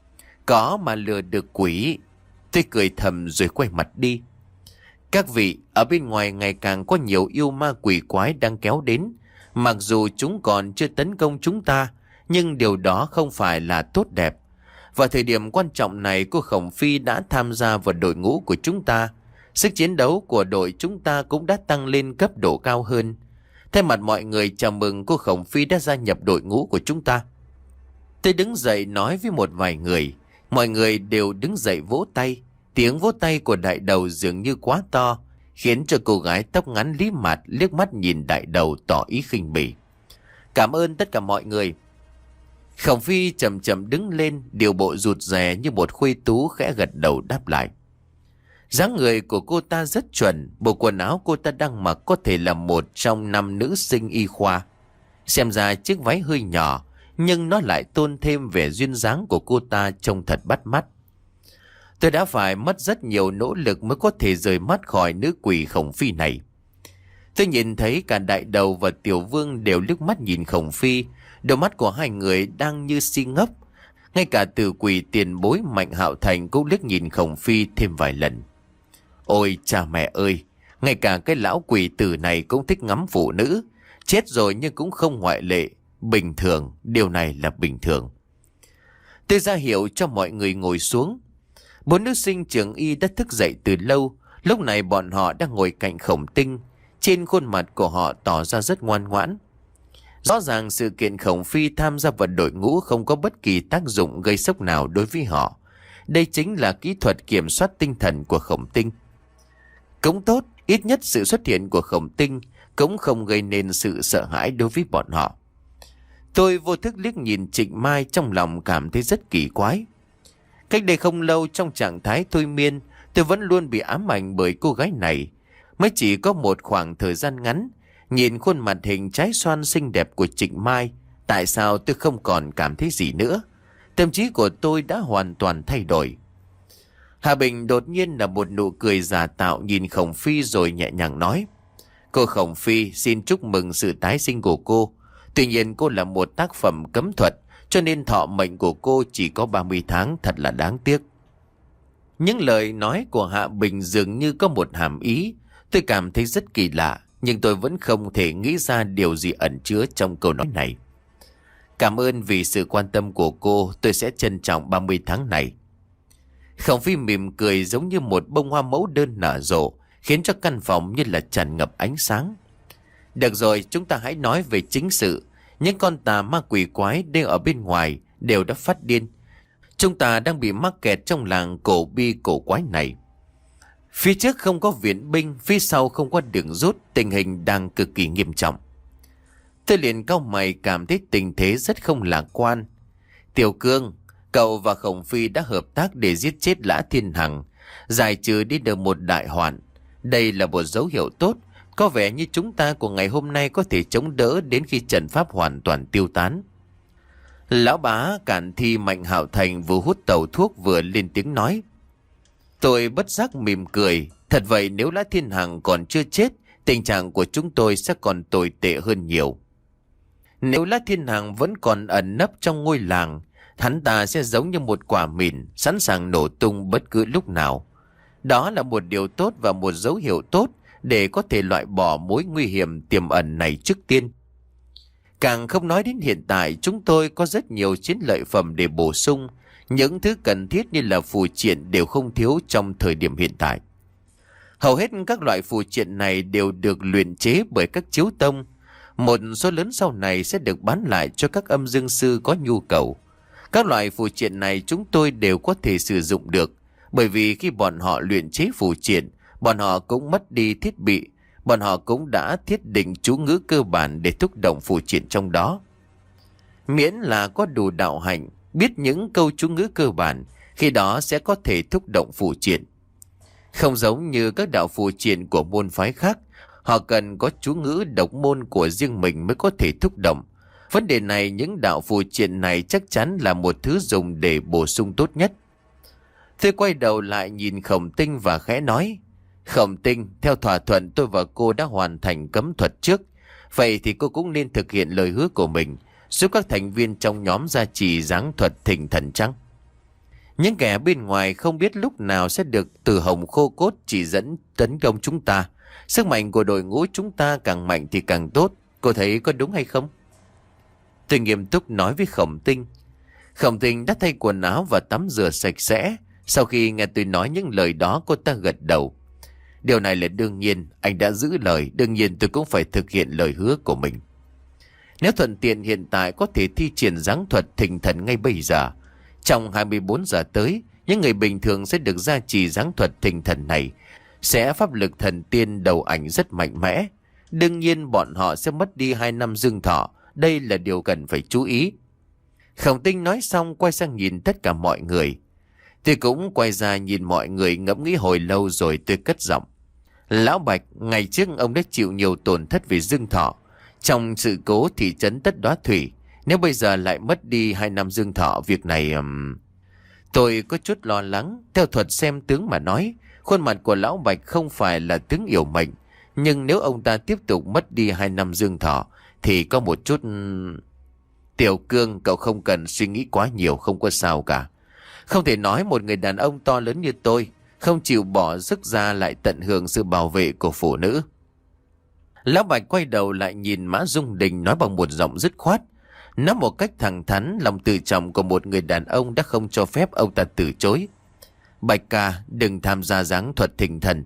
Có mà lừa được quỷ. Tôi cười thầm rồi quay mặt đi. Các vị, ở bên ngoài ngày càng có nhiều yêu ma quỷ quái đang kéo đến. Mặc dù chúng còn chưa tấn công chúng ta, nhưng điều đó không phải là tốt đẹp. Vào thời điểm quan trọng này, cô Khổng Phi đã tham gia vào đội ngũ của chúng ta. Sức chiến đấu của đội chúng ta cũng đã tăng lên cấp độ cao hơn. Thay mặt mọi người chào mừng cô Khổng Phi đã gia nhập đội ngũ của chúng ta. Tôi đứng dậy nói với một vài người. Mọi người đều đứng dậy vỗ tay. Tiếng vỗ tay của Đại Đầu dường như quá to, khiến cho cô gái tóc ngắn Lý Mạt liếc mắt nhìn Đại Đầu tỏ ý khinh bỉ. Cảm ơn tất cả mọi người. Khổng Phi chậm chậm đứng lên, điều bộ rụt rè như một khuê tú, khẽ gật đầu đáp lại. Dáng người của cô ta rất chuẩn, bộ quần áo cô ta đang mặc có thể là một trong năm nữ sinh y khoa. Xem ra chiếc váy hơi nhỏ, nhưng nó lại tôn thêm vẻ duyên dáng của cô ta trông thật bắt mắt. Tôi đã phải mất rất nhiều nỗ lực mới có thể rời mắt khỏi nữ quỷ Khổng Phi này. Tôi nhìn thấy cả Đại Đầu và Tiểu Vương đều liếc mắt nhìn Khổng Phi. Đôi mắt của hai người đang như si ngốc. Ngay cả Tử Quỷ tiền bối Mạnh Hạo Thành cũng liếc nhìn Khổng Phi thêm vài lần. Ôi cha mẹ ơi, ngay cả cái lão quỷ tử này cũng thích ngắm phụ nữ. Chết rồi nhưng cũng không ngoại lệ. Bình thường, điều này là bình thường. Tôi ra hiệu cho mọi người ngồi xuống. Bốn nữ sinh trường y đã thức dậy từ lâu. Lúc này bọn họ đang ngồi cạnh Khổng Tinh. Trên khuôn mặt của họ tỏ ra rất ngoan ngoãn. Rõ ràng sự kiện Khổng Phi tham gia vào đội ngũ không có bất kỳ tác dụng gây sốc nào đối với họ. Đây chính là kỹ thuật kiểm soát tinh thần của Khổng Tinh. Cũng tốt, ít nhất sự xuất hiện của Khổng Tinh cũng không gây nên sự sợ hãi đối với bọn họ. Tôi vô thức liếc nhìn Trịnh Mai, trong lòng cảm thấy rất kỳ quái. Cách đây không lâu, trong trạng thái thôi miên, tôi vẫn luôn bị ám ảnh bởi cô gái này. Mới chỉ có một khoảng thời gian ngắn, nhìn khuôn mặt hình trái xoan xinh đẹp của Trịnh Mai, tại sao tôi không còn cảm thấy gì nữa? Tâm trí của tôi đã hoàn toàn thay đổi. Hà Bình đột nhiên là một nụ cười giả tạo nhìn Khổng Phi rồi nhẹ nhàng nói. Cô Khổng Phi xin chúc mừng sự tái sinh của cô. Tuy nhiên cô là một tác phẩm cấm thuật, cho nên thọ mệnh của cô chỉ có ba mươi tháng, thật là đáng tiếc. Những lời nói của Hạ Bình dường như có một hàm ý. Tôi cảm thấy rất kỳ lạ, nhưng tôi vẫn không thể nghĩ ra điều gì ẩn chứa trong câu nói này. Cảm ơn vì sự quan tâm của cô, tôi sẽ trân trọng ba mươi tháng này. Khổng Phi mỉm cười giống như một bông hoa mẫu đơn nở rộ, khiến cho căn phòng như là tràn ngập ánh sáng. Được rồi, chúng ta hãy nói về chính sự. Những con tà ma quỷ quái đang ở bên ngoài đều đã phát điên. Chúng ta đang bị mắc kẹt trong làng cổ bi cổ quái này. Phía trước không có viện binh, phía sau không có đường rút, tình hình đang cực kỳ nghiêm trọng. Tôi liền cau mày, cảm thấy tình thế rất không lạc quan. Tiểu Cương, cậu và Khổng Phi đã hợp tác để giết chết Lã Thiên Hằng, giải trừ đi được một đại hoạn. Đây là một dấu hiệu tốt. Có vẻ như chúng ta của ngày hôm nay có thể chống đỡ đến khi trận pháp hoàn toàn tiêu tán. Lão Bá Cản Thi Mạnh Hạo Thành vừa hút tẩu thuốc vừa lên tiếng nói. Tôi bất giác mỉm cười. Thật vậy, nếu Lã Thiên Hằng còn chưa chết, tình trạng của chúng tôi sẽ còn tồi tệ hơn nhiều. Nếu Lã Thiên Hằng vẫn còn ẩn nấp trong ngôi làng, hắn ta sẽ giống như một quả mìn, sẵn sàng nổ tung bất cứ lúc nào. Đó là một điều tốt và một dấu hiệu tốt để có thể loại bỏ mối nguy hiểm tiềm ẩn này trước tiên. Càng không nói đến hiện tại, chúng tôi có rất nhiều chiến lợi phẩm để bổ sung. Những thứ cần thiết như là phù triện đều không thiếu trong thời điểm hiện tại. Hầu hết các loại phù triện này đều được luyện chế bởi các chiếu tông. Một số lớn sau này sẽ được bán lại cho các âm dương sư có nhu cầu. Các loại phù triện này chúng tôi đều có thể sử dụng được, bởi vì khi bọn họ luyện chế phù triện, bọn họ cũng mất đi thiết bị, bọn họ cũng đã thiết định chú ngữ cơ bản để thúc động phù triện trong đó. Miễn là có đủ đạo hạnh, biết những câu chú ngữ cơ bản, khi đó sẽ có thể thúc động phù triện. Không giống như các đạo phù triện của môn phái khác, họ cần có chú ngữ độc môn của riêng mình mới có thể thúc động. Vấn đề này, những đạo phù triện này chắc chắn là một thứ dùng để bổ sung tốt nhất. Tôi quay đầu lại nhìn Khổng Tinh và khẽ nói. Khổng Tinh, theo thỏa thuận tôi và cô đã hoàn thành cấm thuật trước. Vậy thì cô cũng nên thực hiện lời hứa của mình, giúp các thành viên trong nhóm gia trì giáng thuật thỉnh thần trắng. Những kẻ bên ngoài không biết lúc nào sẽ được Từ Hồng khô cốt chỉ dẫn tấn công chúng ta. Sức mạnh của đội ngũ chúng ta càng mạnh thì càng tốt. Cô thấy có đúng hay không? Tôi nghiêm túc nói với Khổng Tinh. Khổng Tinh đã thay quần áo và tắm rửa sạch sẽ. Sau khi nghe tôi nói những lời đó, cô ta gật đầu. Điều này là đương nhiên, anh đã giữ lời, đương nhiên tôi cũng phải thực hiện lời hứa của mình. Nếu thuận tiện hiện tại có thể thi triển giáng thuật thỉnh thần ngay bây giờ. Trong hai mươi bốn giờ tới, những người bình thường sẽ được gia trì giáng thuật thỉnh thần này, sẽ pháp lực thần tiên đầu ảnh rất mạnh mẽ. Đương nhiên bọn họ sẽ mất đi hai năm dương thọ, đây là điều cần phải chú ý. Khổng Tinh nói xong quay sang nhìn tất cả mọi người. Tôi cũng quay ra nhìn mọi người ngẫm nghĩ hồi lâu rồi tôi cất giọng. Lão Bạch, ngày trước ông đã chịu nhiều tổn thất vì dương thọ. Trong sự cố thị trấn Tất Đóa Thủy, nếu bây giờ lại mất đi hai năm dương thọ, việc này... Um... Tôi có chút lo lắng. Theo thuật xem tướng mà nói, khuôn mặt của Lão Bạch không phải là tướng yểu mệnh. Nhưng nếu ông ta tiếp tục mất đi hai năm dương thọ, thì có một chút... Tiểu Cương, cậu không cần suy nghĩ quá nhiều, không có sao cả. Không thể nói một người đàn ông to lớn như tôi không chịu bỏ sức ra lại tận hưởng sự bảo vệ của phụ nữ. Lão Bạch quay đầu lại nhìn Mã Dung Đình, nói bằng một giọng dứt khoát. Nói một cách thẳng thắn, lòng tự trọng của một người đàn ông đã không cho phép ông ta từ chối. Bạch ca, đừng tham gia giáng thuật thỉnh thần.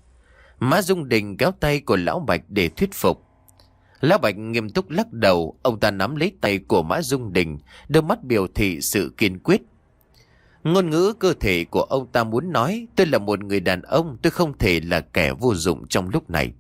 Mã Dung Đình kéo tay của Lão Bạch để thuyết phục. Lão Bạch nghiêm túc lắc đầu, ông ta nắm lấy tay của Mã Dung Đình, đôi mắt biểu thị sự kiên quyết. Ngôn ngữ cơ thể của ông ta muốn nói, tôi là một người đàn ông, tôi không thể là kẻ vô dụng trong lúc này.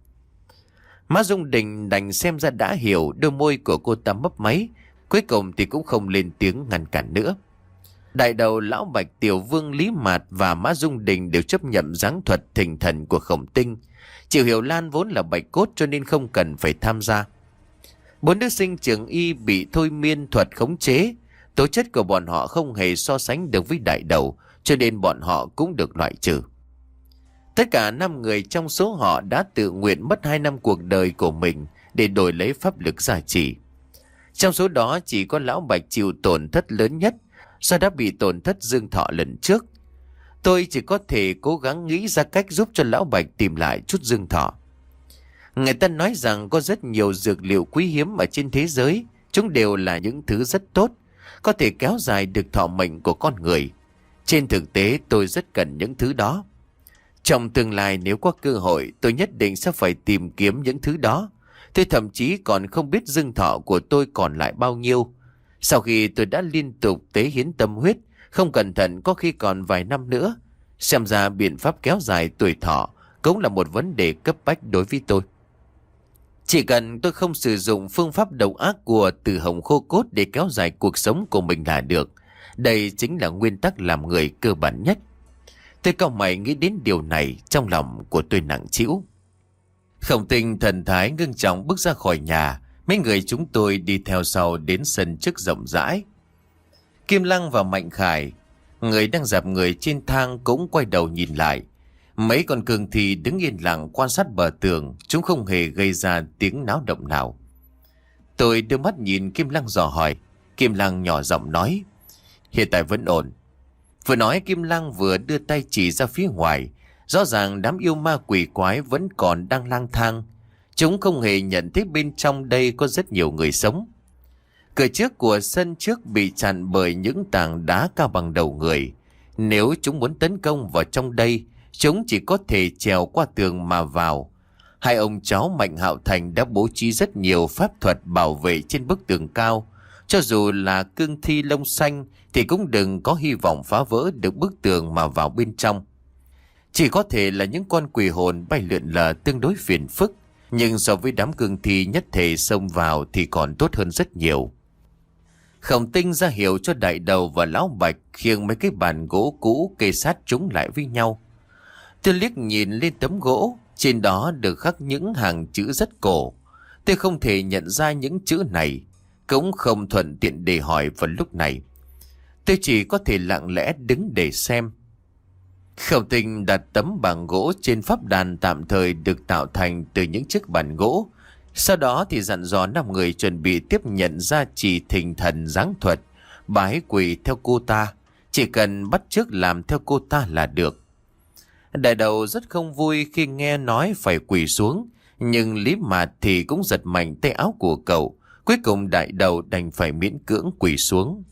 Mã Dung Đình đành xem ra đã hiểu, đôi môi của cô ta mấp máy, cuối cùng thì cũng không lên tiếng ngăn cản nữa. Đại đầu Lão Bạch, Tiểu Vương, Lý Mạt và Mã Dung Đình đều chấp nhận giáng thuật thỉnh thần của Khổng Tinh. Triệu Hiểu Lan vốn là bạch cốt cho nên không cần phải tham gia. Bốn nữ sinh trường y bị thôi miên thuật khống chế. Tố chất của bọn họ không hề so sánh được với đại đầu, cho nên bọn họ cũng được loại trừ. Tất cả năm người trong số họ đã tự nguyện mất hai năm cuộc đời của mình để đổi lấy pháp lực gia trì. Trong số đó chỉ có Lão Bạch chịu tổn thất lớn nhất do đã bị tổn thất dương thọ lần trước. Tôi chỉ có thể cố gắng nghĩ ra cách giúp cho lão Bạch tìm lại chút dương thọ. Người ta nói rằng có rất nhiều dược liệu quý hiếm ở trên thế giới. Chúng đều là những thứ rất tốt, có thể kéo dài được thọ mệnh của con người. Trên thực tế tôi rất cần những thứ đó. Trong tương lai nếu có cơ hội, tôi nhất định sẽ phải tìm kiếm những thứ đó. Tôi thậm chí còn không biết dương thọ của tôi còn lại bao nhiêu. Sau khi tôi đã liên tục tế hiến tâm huyết, không cẩn thận có khi còn vài năm nữa. Xem ra biện pháp kéo dài tuổi thọ cũng là một vấn đề cấp bách đối với tôi. Chỉ cần tôi không sử dụng phương pháp độc ác của từ hồng khô cốt để kéo dài cuộc sống của mình là được. Đây chính là nguyên tắc làm người cơ bản nhất. Tôi cau mày nghĩ đến điều này, trong lòng của tôi nặng trĩu. Khổng Tinh thần thái ngưng trọng bước ra khỏi nhà. Mấy người chúng tôi đi theo sau đến sân trước rộng rãi. Kim Lăng và Mạnh Khải, người đang dạp người trên thang, cũng quay đầu nhìn lại. Mấy con cương thì đứng yên lặng quan sát bờ tường. Chúng không hề gây ra tiếng náo động nào. Tôi đưa mắt nhìn Kim Lăng dò hỏi. Kim Lăng nhỏ giọng nói: hiện tại vẫn ổn. Vừa nói Kim Lăng vừa đưa tay chỉ ra phía ngoài. Rõ ràng đám yêu ma quỷ quái vẫn còn đang lang thang. Chúng không hề nhận thấy bên trong đây có rất nhiều người sống. Cửa trước của sân trước bị chặn bởi những tảng đá cao bằng đầu người. Nếu chúng muốn tấn công vào trong đây, chúng chỉ có thể trèo qua tường mà vào. Hai ông cháu Mạnh Hạo Thành đã bố trí rất nhiều pháp thuật bảo vệ trên bức tường cao. Cho dù là cương thi lông xanh thì cũng đừng có hy vọng phá vỡ được bức tường mà vào bên trong. Chỉ có thể là những con quỷ hồn bay lượn lờ tương đối phiền phức. Nhưng so với đám cương thi nhất thể xông vào thì còn tốt hơn rất nhiều. Khổng Tinh ra hiệu cho Đại Đầu và Lão Bạch khiêng mấy cái bàn gỗ cũ kê sát chúng lại với nhau. Tôi liếc nhìn lên tấm gỗ, trên đó được khắc những hàng chữ rất cổ. Tôi không thể nhận ra những chữ này, cũng không thuận tiện để hỏi vào lúc này. Tôi chỉ có thể lặng lẽ đứng để xem. Khổng Tinh đặt tấm bảng gỗ trên pháp đàn tạm thời được tạo thành từ những chiếc bàn gỗ. Sau đó thì dặn dò năm người chuẩn bị tiếp nhận gia trì thỉnh thần giáng thuật, bái quỷ theo cô ta. Chỉ cần bắt chước làm theo cô ta là được. Đại Đầu rất không vui khi nghe nói phải quỳ xuống. Nhưng Lý Mạt thì cũng giật mạnh tay áo của cậu. Cuối cùng Đại Đầu đành phải miễn cưỡng quỳ xuống.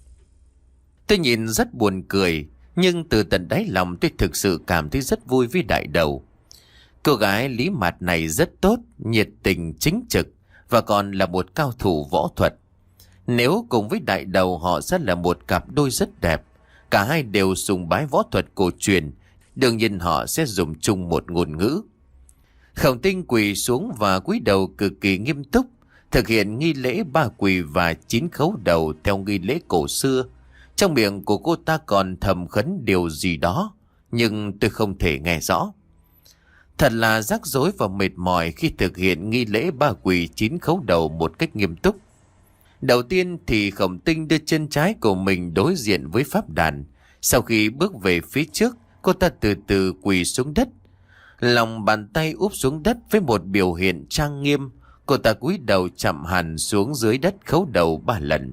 Tôi nhìn rất buồn cười. Nhưng từ tận đáy lòng tôi thực sự cảm thấy rất vui với Đại Đầu. Cô gái Lý Mạt này rất tốt, nhiệt tình, chính trực và còn là một cao thủ võ thuật. Nếu cùng với Đại Đầu họ sẽ là một cặp đôi rất đẹp. Cả hai đều sùng bái võ thuật cổ truyền, đương nhiên họ sẽ dùng chung một ngôn ngữ. Khổng Tinh quỳ xuống và cúi đầu cực kỳ nghiêm túc, thực hiện nghi lễ ba quỳ và chín khấu đầu theo nghi lễ cổ xưa. Trong miệng của cô ta còn thầm khấn điều gì đó, nhưng tôi không thể nghe rõ. Thật là rắc rối và mệt mỏi khi thực hiện nghi lễ ba quỳ chín khấu đầu một cách nghiêm túc. Đầu tiên thì Khổng Tinh đưa chân trái của mình đối diện với pháp đàn. Sau khi bước về phía trước, cô ta từ từ quỳ xuống đất. Lòng bàn tay úp xuống đất với một biểu hiện trang nghiêm. Cô ta cúi đầu chậm hẳn xuống dưới đất khấu đầu ba lần.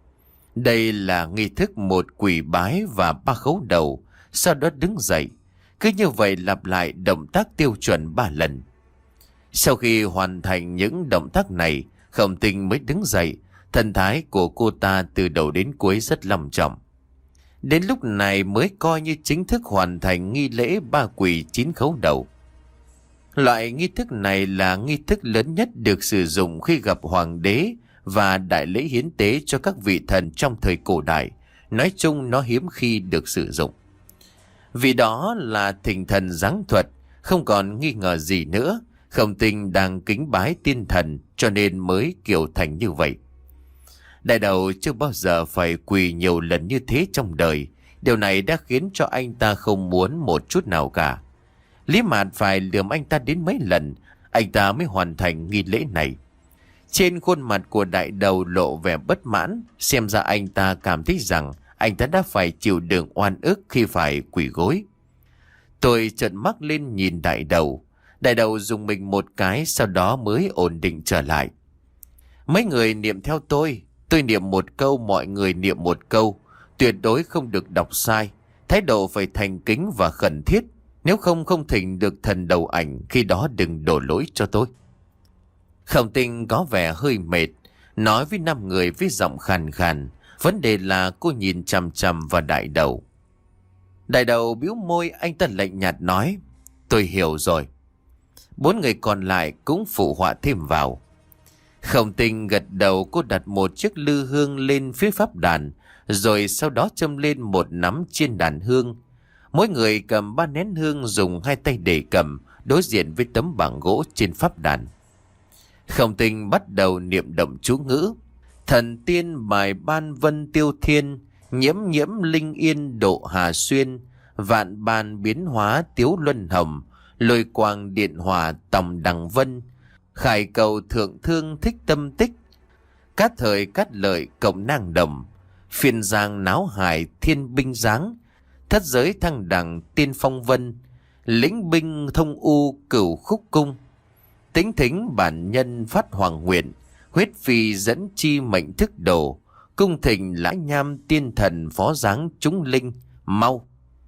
Đây là nghi thức một quỳ bái và ba khấu đầu, sau đó đứng dậy. Cứ như vậy lặp lại động tác tiêu chuẩn ba lần. Sau khi hoàn thành những động tác này, Khổng Tinh mới đứng dậy. Thần thái của cô ta từ đầu đến cuối rất long trọng. Đến lúc này mới coi như chính thức hoàn thành nghi lễ ba quỳ chín khấu đầu. Loại nghi thức này là nghi thức lớn nhất được sử dụng khi gặp hoàng đế và đại lễ hiến tế cho các vị thần trong thời cổ đại. Nói chung nó hiếm khi được sử dụng. Vì đó là thỉnh thần giáng thuật, không còn nghi ngờ gì nữa. Khổng Tinh đang kính bái tiên thần cho nên mới kiểu thành như vậy. Đại Đầu chưa bao giờ phải quỳ nhiều lần như thế trong đời. Điều này đã khiến cho anh ta không muốn một chút nào cả. Lý Mạt phải lườm anh ta đến mấy lần, anh ta mới hoàn thành nghi lễ này. Trên khuôn mặt của Đại Đầu lộ vẻ bất mãn, xem ra anh ta cảm thấy rằng anh ta đã phải chịu đựng oan ức khi phải quỳ gối. Tôi trợn mắt lên nhìn Đại Đầu. Đại Đầu dùng mình một cái, sau đó mới ổn định trở lại. Mấy người niệm theo tôi. Tôi niệm một câu, mọi người niệm một câu. Tuyệt đối không được đọc sai. Thái độ phải thành kính và khẩn thiết, nếu không không thỉnh được thần đầu ảnh, khi đó đừng đổ lỗi cho tôi. Khổng Tinh có vẻ hơi mệt, nói với năm người với giọng khàn khàn. Vấn đề là cô nhìn chằm chằm vào đại đầu. Đại đầu bĩu môi, anh ta lạnh nhạt nói: tôi hiểu rồi. Bốn người còn lại cũng phụ họa thêm vào. Khổng Tinh gật đầu, cô đặt một chiếc lư hương lên phía pháp đàn, rồi sau đó châm lên một nắm trên đàn hương. Mỗi người cầm ba nén hương, dùng hai tay để cầm, đối diện với tấm bảng gỗ trên pháp đàn. Khổng Tinh bắt đầu niệm động chú ngữ: thần tiên bài ban vân tiêu thiên, nhiễm nhiễm linh yên độ hà xuyên, vạn ban biến hóa tiếu luân hồng, lôi quang điện hòa tòng đằng vân, khải cầu thượng thương thích tâm tích, cát thời cát lợi cộng nang đồng, phiên giang náo hải thiên binh giáng, thất giới thăng đẳng tiên phong vân, lĩnh binh thông u cửu khúc cung, tính thính bản nhân phát hoàng nguyện, huyết phi dẫn chi mệnh thức đồ, cung thịnh lã nham tiên thần phó giáng chúng linh mau.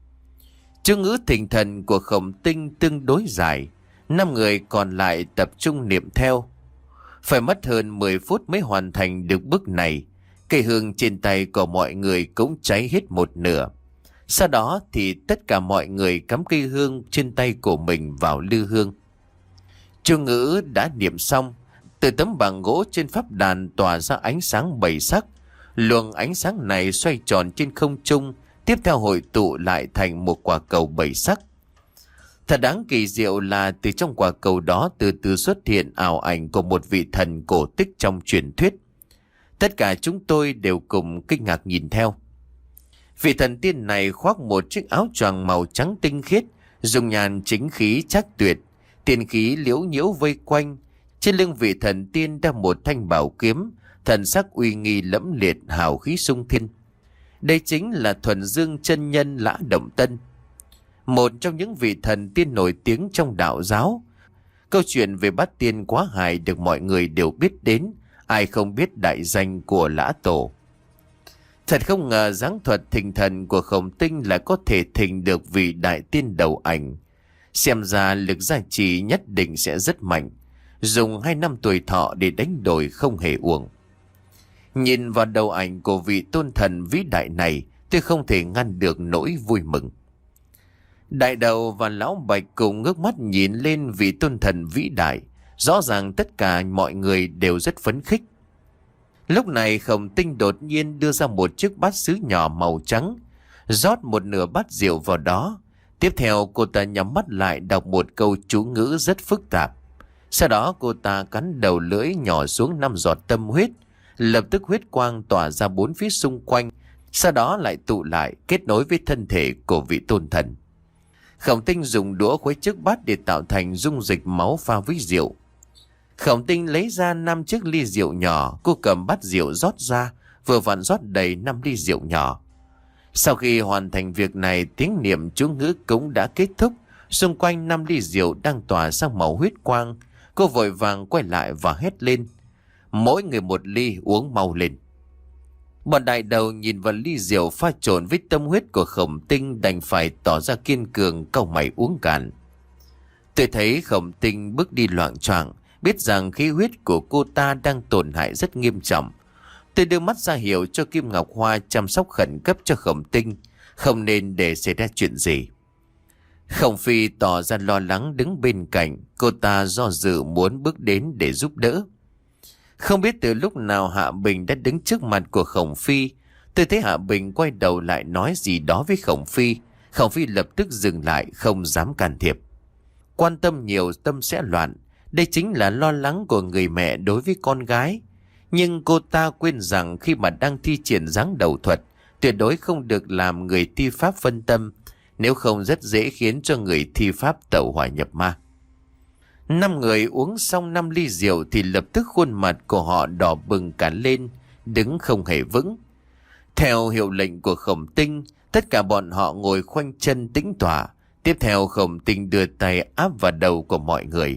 Chú ngữ thỉnh thần của Khổng Tinh tương đối dài, năm người còn lại tập trung niệm theo. Phải mất hơn mười phút mới hoàn thành được bước này. Cây hương trên tay của mọi người cũng cháy hết một nửa. Sau đó thì tất cả mọi người cắm cây hương trên tay của mình vào lư hương. Chú ngữ đã niệm xong, từ tấm bảng gỗ trên pháp đàn tỏa ra ánh sáng bảy sắc. Luồng ánh sáng này xoay tròn trên không trung, tiếp theo hội tụ lại thành một quả cầu bảy sắc. Thật đáng kỳ diệu là từ trong quả cầu đó từ từ xuất hiện ảo ảnh của một vị thần cổ tích trong truyền thuyết. Tất cả chúng tôi đều cùng kinh ngạc nhìn theo. Vị thần tiên này khoác một chiếc áo choàng màu trắng tinh khiết, dùng nhàn chính khí trác tuyệt, tiên khí liễu nhiễu vây quanh. Trên lưng vị thần tiên đeo một thanh bảo kiếm, thần sắc uy nghi lẫm liệt, hào khí sung thiên. Đây chính là Thuần Dương chân nhân Lã Động Tân, một trong những vị thần tiên nổi tiếng trong đạo giáo. Câu chuyện về Bát Tiên Quá Hải được mọi người đều biết đến, ai không biết đại danh của Lã Tổ. Thật không ngờ giáng thuật thỉnh thần của Khổng Tinh lại có thể thỉnh được vị đại tiên đầu ảnh. Xem ra lực gia trì nhất định sẽ rất mạnh, dùng hai năm tuổi thọ để đánh đổi không hề uổng. Nhìn vào đầu ảnh của vị tôn thần vĩ đại này, tôi không thể ngăn được nỗi vui mừng. Đại đầu và lão Bạch cùng ngước mắt nhìn lên vị tôn thần vĩ đại. Rõ ràng tất cả mọi người đều rất phấn khích. Lúc này Khổng Tinh đột nhiên đưa ra một chiếc bát sứ nhỏ màu trắng, rót một nửa bát rượu vào đó. Tiếp theo cô ta nhắm mắt lại đọc một câu chú ngữ rất phức tạp. Sau đó cô ta cắn đầu lưỡi nhỏ xuống năm giọt tâm huyết. Lập tức huyết quang tỏa ra bốn phía xung quanh, sau đó lại tụ lại kết nối với thân thể của vị tôn thần. Khổng Tinh dùng đũa khuấy chiếc bát để tạo thành dung dịch máu pha với rượu. Khổng Tinh lấy ra năm chiếc ly rượu nhỏ, cô cầm bát rượu rót ra, vừa vặn rót đầy năm ly rượu nhỏ. Sau khi hoàn thành việc này, tiếng niệm chú ngữ cũng đã kết thúc. Xung quanh năm ly rượu đang tỏa sang màu huyết quang. Cô vội vàng quay lại và hét lên: mỗi người một ly, uống mau lên. Bọn đại đầu nhìn vào ly rượu pha trộn với tâm huyết của Khổng Tinh, đành phải tỏ ra kiên cường, cau mày uống cạn. Tôi thấy Khổng Tinh bước đi loạng choạng, biết rằng khí huyết của cô ta đang tổn hại rất nghiêm trọng. Tôi đưa mắt ra hiệu cho Kim Ngọc Hoa chăm sóc khẩn cấp cho Khổng Tinh, không nên để xảy ra chuyện gì. Khổng Phi tỏ ra lo lắng đứng bên cạnh, cô ta do dự muốn bước đến để giúp đỡ. Không biết từ lúc nào Hạ Bình đã đứng trước mặt của Khổng Phi. Tôi thấy Hạ Bình quay đầu lại nói gì đó với Khổng Phi. Khổng Phi lập tức dừng lại, không dám can thiệp. Quan tâm nhiều tâm sẽ loạn. Đây chính là lo lắng của người mẹ đối với con gái. Nhưng cô ta quên rằng khi mà đang thi triển giáng đầu thuật, tuyệt đối không được làm người thi pháp phân tâm, nếu không rất dễ khiến cho người thi pháp tẩu hỏa nhập ma. Năm người uống xong năm ly rượu thì lập tức khuôn mặt của họ đỏ bừng cả lên, đứng không hề vững. Theo hiệu lệnh của Khổng Tinh, tất cả bọn họ ngồi khoanh chân tĩnh tọa. Tiếp theo Khổng Tinh đưa tay áp vào đầu của mọi người.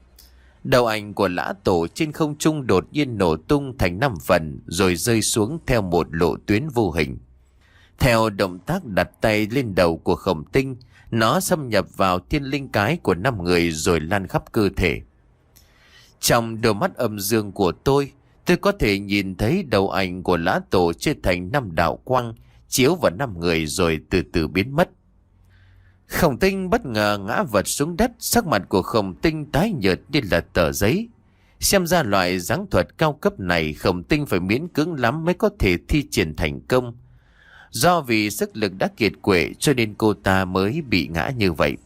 Đầu ảnh của Lã Tổ trên không trung đột nhiên nổ tung thành năm phần, rồi rơi xuống theo một lộ tuyến vô hình. Theo động tác đặt tay lên đầu của Khổng Tinh, nó xâm nhập vào thiên linh cái của năm người rồi lan khắp cơ thể. Trong đôi mắt âm dương của tôi, tôi có thể nhìn thấy đầu ảnh của Lã Tổ chia thành năm đạo quang, chiếu vào năm người rồi từ từ biến mất. Khổng Tinh bất ngờ ngã vật xuống đất, sắc mặt của Khổng Tinh tái nhợt như là tờ giấy. Xem ra loại giáng thuật cao cấp này Khổng Tinh phải miễn cưỡng lắm mới có thể thi triển thành công. Do vì sức lực đã kiệt quệ cho nên cô ta mới bị ngã như vậy.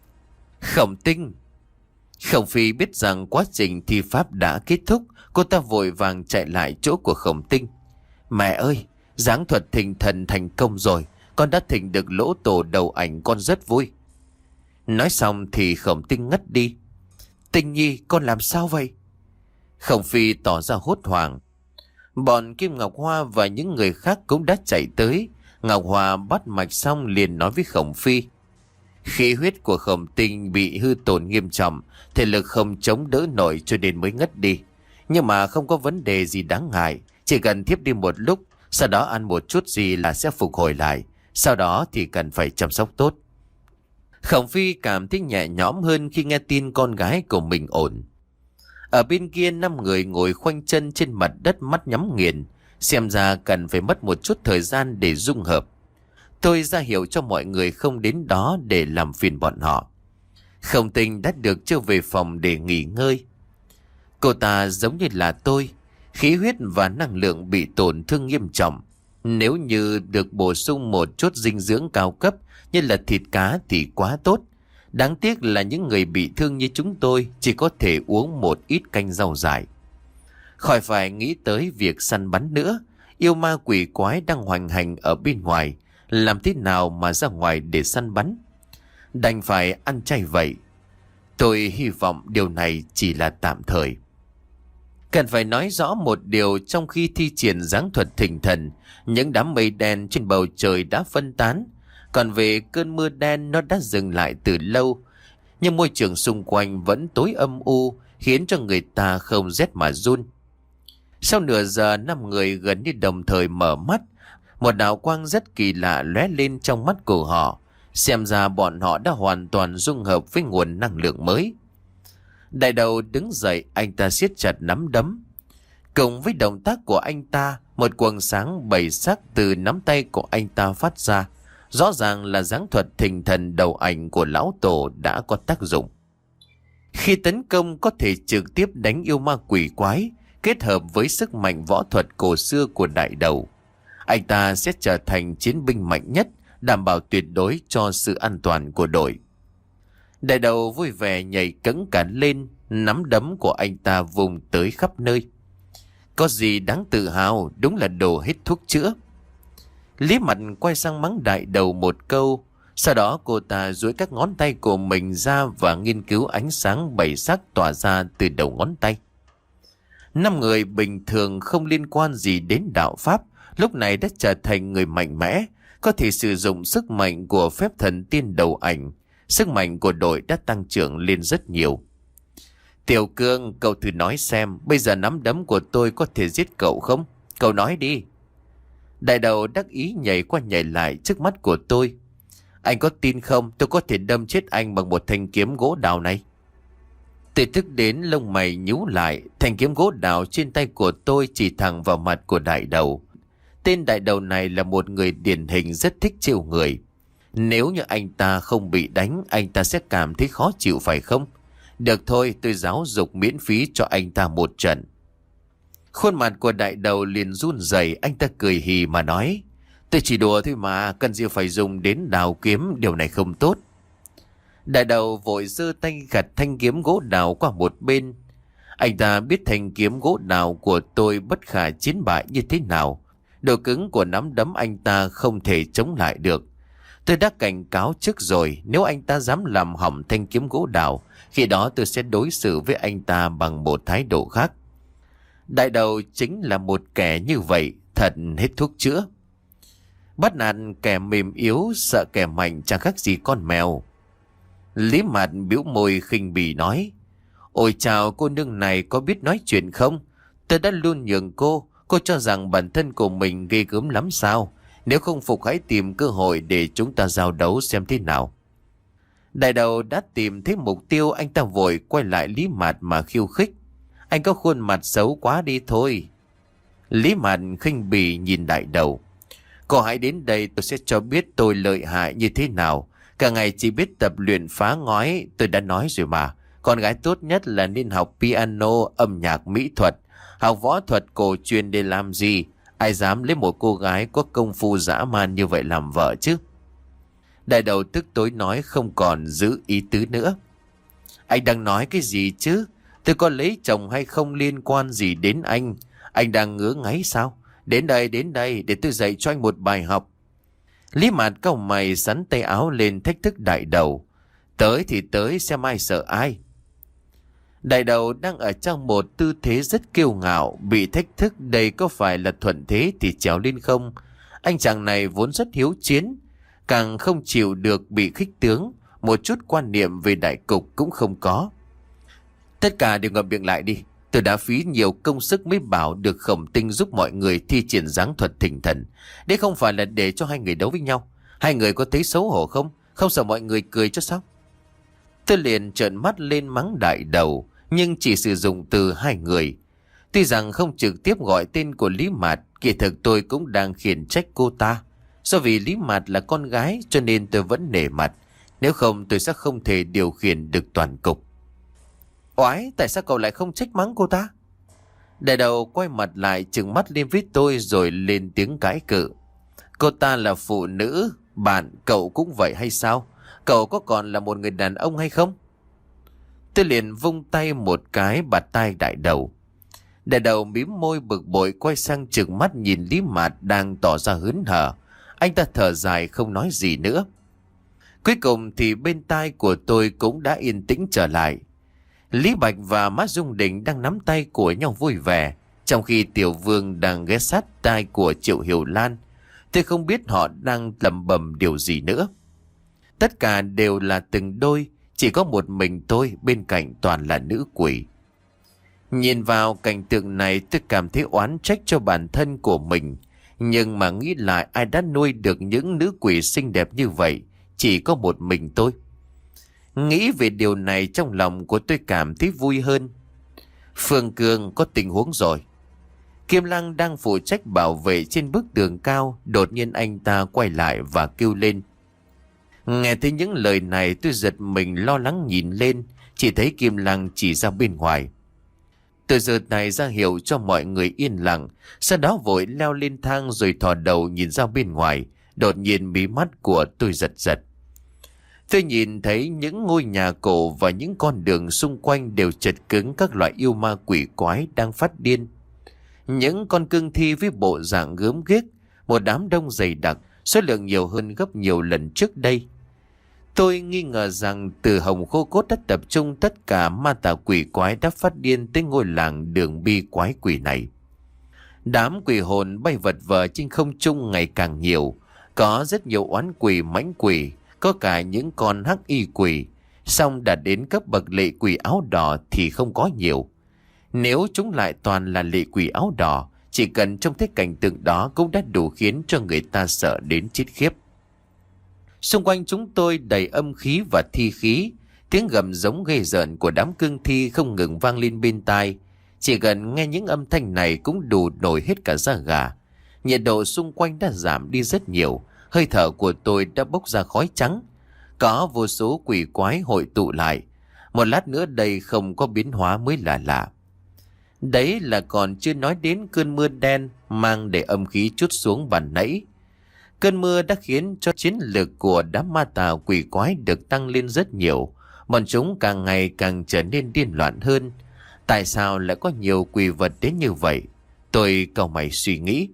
Khổng Tinh! Khổng Phi biết rằng quá trình thi pháp đã kết thúc, cô ta vội vàng chạy lại chỗ của Khổng Tinh. Mẹ ơi! Giáng thuật thỉnh thần thành công rồi, con đã thỉnh được lỗ tổ đầu ảnh, con rất vui. Nói xong thì Khổng Tinh ngất đi. Tinh Nhi, con làm sao vậy? Khổng Phi tỏ ra hốt hoảng. Bọn Kim Ngọc Hoa và những người khác cũng đã chạy tới. Ngọc Hoa bắt mạch xong liền nói với Khổng Phi. Khí huyết của Khổng Tinh bị hư tổn nghiêm trọng, thể lực không chống đỡ nổi cho nên mới ngất đi. Nhưng mà không có vấn đề gì đáng ngại, chỉ cần thiếp đi một lúc, sau đó ăn một chút gì là sẽ phục hồi lại. Sau đó thì cần phải chăm sóc tốt. Khổng Phi cảm thấy nhẹ nhõm hơn khi nghe tin con gái của mình ổn. Ở bên kia năm người ngồi khoanh chân trên mặt đất, mắt nhắm nghiền. Xem ra cần phải mất một chút thời gian để dung hợp. Tôi ra hiệu cho mọi người không đến đó để làm phiền bọn họ. Khổng Tinh đã được trở về phòng để nghỉ ngơi. Cô ta giống như là tôi, khí huyết và năng lượng bị tổn thương nghiêm trọng. Nếu như được bổ sung một chút dinh dưỡng cao cấp như là thịt cá thì quá tốt. Đáng tiếc là những người bị thương như chúng tôi chỉ có thể uống một ít canh rau dại. Khỏi phải nghĩ tới việc săn bắn nữa. Yêu ma quỷ quái đang hoành hành ở bên ngoài, làm thế nào mà ra ngoài để săn bắn? Đành phải ăn chay vậy. Tôi hy vọng điều này chỉ là tạm thời. Cần phải nói rõ một điều, trong khi thi triển giáng thuật thỉnh thần, những đám mây đen trên bầu trời đã phân tán. Còn về cơn mưa đen, nó đã dừng lại từ lâu. Nhưng môi trường xung quanh vẫn tối âm u, khiến cho người ta không rét mà run. Sau nửa giờ, năm người gần như đồng thời mở mắt. Một đạo quang rất kỳ lạ lóe lên trong mắt của họ. Xem ra bọn họ đã hoàn toàn dung hợp với nguồn năng lượng mới. Đại đầu đứng dậy, anh ta siết chặt nắm đấm. Cùng với động tác của anh ta, một quầng sáng bảy sắc từ nắm tay của anh ta phát ra. Rõ ràng là giáng thuật thỉnh thần đầu ảnh của lão tổ đã có tác dụng. Khi tấn công có thể trực tiếp đánh yêu ma quỷ quái, kết hợp với sức mạnh võ thuật cổ xưa của đại đầu. Anh ta sẽ trở thành chiến binh mạnh nhất, đảm bảo tuyệt đối cho sự an toàn của đội. Đại đầu vui vẻ nhảy cẫng cả lên, nắm đấm của anh ta vùng tới khắp nơi. Có gì đáng tự hào, đúng là đồ hết thuốc chữa. Lý Mặt quay sang mắng đại đầu một câu, sau đó cô ta duỗi các ngón tay của mình ra và nghiên cứu ánh sáng bảy sắc tỏa ra từ đầu ngón tay. Năm người bình thường không liên quan gì đến đạo pháp, lúc này đã trở thành người mạnh mẽ, có thể sử dụng sức mạnh của phép thần tiên đầu ảnh. Sức mạnh của đội đã tăng trưởng lên rất nhiều. Tiểu Cương, cậu thử nói xem, bây giờ nắm đấm của tôi có thể giết cậu không? Cậu nói đi. Đại đầu đắc ý nhảy qua nhảy lại trước mắt của tôi. Anh có tin không, tôi có thể đâm chết anh bằng một thanh kiếm gỗ đào này. Từ thức đến lông mày nhíu lại, thanh kiếm gỗ đào trên tay của tôi chỉ thẳng vào mặt của đại đầu. Tên đại đầu này là một người điển hình rất thích trêu người. Nếu như anh ta không bị đánh, anh ta sẽ cảm thấy khó chịu phải không? Được thôi, tôi giáo dục miễn phí cho anh ta một trận. Khuôn mặt của đại đầu liền run rẩy, anh ta cười hì mà nói. Tôi chỉ đùa thôi mà, cần gì phải dùng đến đào kiếm, điều này không tốt. Đại đầu vội giơ tay gạt thanh kiếm gỗ đào qua một bên. Anh ta biết thanh kiếm gỗ đào của tôi bất khả chiến bại như thế nào. Độ cứng của nắm đấm anh ta không thể chống lại được. Tôi đã cảnh cáo trước rồi, nếu anh ta dám làm hỏng thanh kiếm gỗ đào, khi đó tôi sẽ đối xử với anh ta bằng một thái độ khác. Đại đầu chính là một kẻ như vậy, thật hết thuốc chữa. Bắt nạt kẻ mềm yếu, sợ kẻ mạnh chẳng khác gì con mèo. Lý Mạt bĩu môi khinh bỉ nói. Ôi chào, cô nương này có biết nói chuyện không? Tôi đã luôn nhường cô, cô cho rằng bản thân của mình ghê gớm lắm sao? Nếu không phục hãy tìm cơ hội để chúng ta giao đấu xem thế nào. Đại đầu đã tìm thấy mục tiêu, anh ta vội quay lại Lý Mạt mà khiêu khích. Anh có khuôn mặt xấu quá đi thôi. Lý Mạt khinh bỉ nhìn đại đầu. Cô hãy đến đây tôi sẽ cho biết tôi lợi hại như thế nào. Cả ngày chỉ biết tập luyện phá ngói, tôi đã nói rồi mà. Con gái tốt nhất là nên học piano, âm nhạc, mỹ thuật. Học võ thuật cổ truyền để làm gì? Ai dám lấy một cô gái có công phu dã man như vậy làm vợ chứ? Đại đầu tức tối nói không còn giữ ý tứ nữa. Anh đang nói cái gì chứ? Tôi có lấy chồng hay không liên quan gì đến anh. Anh đang ngứa ngáy sao? Đến đây, đến đây để tôi dạy cho anh một bài học. Lý Mạt cau mày sắn tay áo lên thách thức đại đầu. Tới thì tới, xem ai sợ ai. Đại đầu đang ở trong một tư thế rất kiêu ngạo, bị thách thức đây có phải là thuận thế thì trèo lên không. Anh chàng này vốn rất hiếu chiến, càng không chịu được bị khích tướng, một chút quan niệm về đại cục cũng không có. Tất cả đều ngậm miệng lại đi. Tôi đã phí nhiều công sức mới bảo được Khổng Tinh giúp mọi người thi triển giáng thuật thỉnh thần. Đây không phải là để cho hai người đấu với nhau. Hai người có thấy xấu hổ không? Không sợ mọi người cười cho sao? Tôi liền trợn mắt lên mắng đại đầu, nhưng chỉ sử dụng từ hai người. Tuy rằng không trực tiếp gọi tên của Lý Mạt, kỳ thực tôi cũng đang khiển trách cô ta. Do vì Lý Mạt là con gái cho nên tôi vẫn nể mặt. Nếu không tôi sẽ không thể điều khiển được toàn cục. Oái, tại sao cậu lại không trách mắng cô ta? Đại đầu quay mặt lại trừng mắt lên với tôi rồi lên tiếng cãi cự. Cô ta là phụ nữ, bạn cậu cũng vậy hay sao? Cậu có còn là một người đàn ông hay không? Tôi liền vung tay một cái bạt tai đại đầu. Đại đầu mím môi bực bội quay sang trừng mắt nhìn Lý Mạt đang tỏ ra hớn hở. Anh ta thở dài không nói gì nữa. Cuối cùng thì bên tai của tôi cũng đã yên tĩnh trở lại. Lý Bạch và Mã Dung Đình đang nắm tay của nhau vui vẻ, trong khi Tiểu Vương đang ghé sát tai của Triệu Hiểu Lan. Tôi không biết họ đang lẩm bẩm điều gì nữa. Tất cả đều là từng đôi, chỉ có một mình tôi bên cạnh toàn là nữ quỷ. Nhìn vào cảnh tượng này tôi cảm thấy oán trách cho bản thân của mình. Nhưng mà nghĩ lại ai đã nuôi được những nữ quỷ xinh đẹp như vậy, chỉ có một mình tôi. Nghĩ về điều này trong lòng của tôi cảm thấy vui hơn. Phương Cương có tình huống rồi. Kim Lăng đang phụ trách bảo vệ trên bức tường cao, đột nhiên anh ta quay lại và kêu lên. Nghe thấy những lời này tôi giật mình lo lắng nhìn lên, chỉ thấy Kim Lăng chỉ ra bên ngoài. Tôi giơ tay ra hiệu cho mọi người yên lặng, sau đó vội leo lên thang rồi thò đầu nhìn ra bên ngoài, đột nhiên mí mắt của tôi giật giật. Tôi nhìn thấy những ngôi nhà cổ và những con đường xung quanh đều chật cứng các loại yêu ma quỷ quái đang phát điên. Những con cương thi với bộ dạng gớm ghiếc, một đám đông dày đặc, số lượng nhiều hơn gấp nhiều lần trước đây. Tôi nghi ngờ rằng từ Hồng Khô Cốt đã tập trung tất cả ma tà quỷ quái đã phát điên tới ngôi làng Đường Bi quái quỷ này. Đám quỷ hồn bay vật vờ trên không trung ngày càng nhiều, có rất nhiều oán quỷ mãnh quỷ, có cả những con hắc y quỷ, song đã đến cấp bậc lệ quỷ áo đỏ thì không có nhiều. Nếu chúng lại toàn là lệ quỷ áo đỏ, chỉ cần trông thấy cảnh tượng đó cũng đã đủ khiến cho người ta sợ đến chết khiếp. Xung quanh chúng tôi đầy âm khí và thi khí, tiếng gầm giống ghê rợn của đám cương thi không ngừng vang lên bên tai. Chỉ cần nghe những âm thanh này cũng đủ nổi hết cả da gà. Nhiệt độ xung quanh đã giảm đi rất nhiều, hơi thở của tôi đã bốc ra khói trắng. Có vô số quỷ quái hội tụ lại. Một lát nữa đây không có biến hóa mới là lạ. Đấy là còn chưa nói đến cơn mưa đen mang để âm khí trút xuống bàn nãy. Cơn mưa đã khiến cho chiến lực của đám ma tà quỷ quái được tăng lên rất nhiều. Bọn chúng càng ngày càng trở nên điên loạn hơn. Tại sao lại có nhiều quỷ vật đến như vậy? Tôi cau mày suy nghĩ.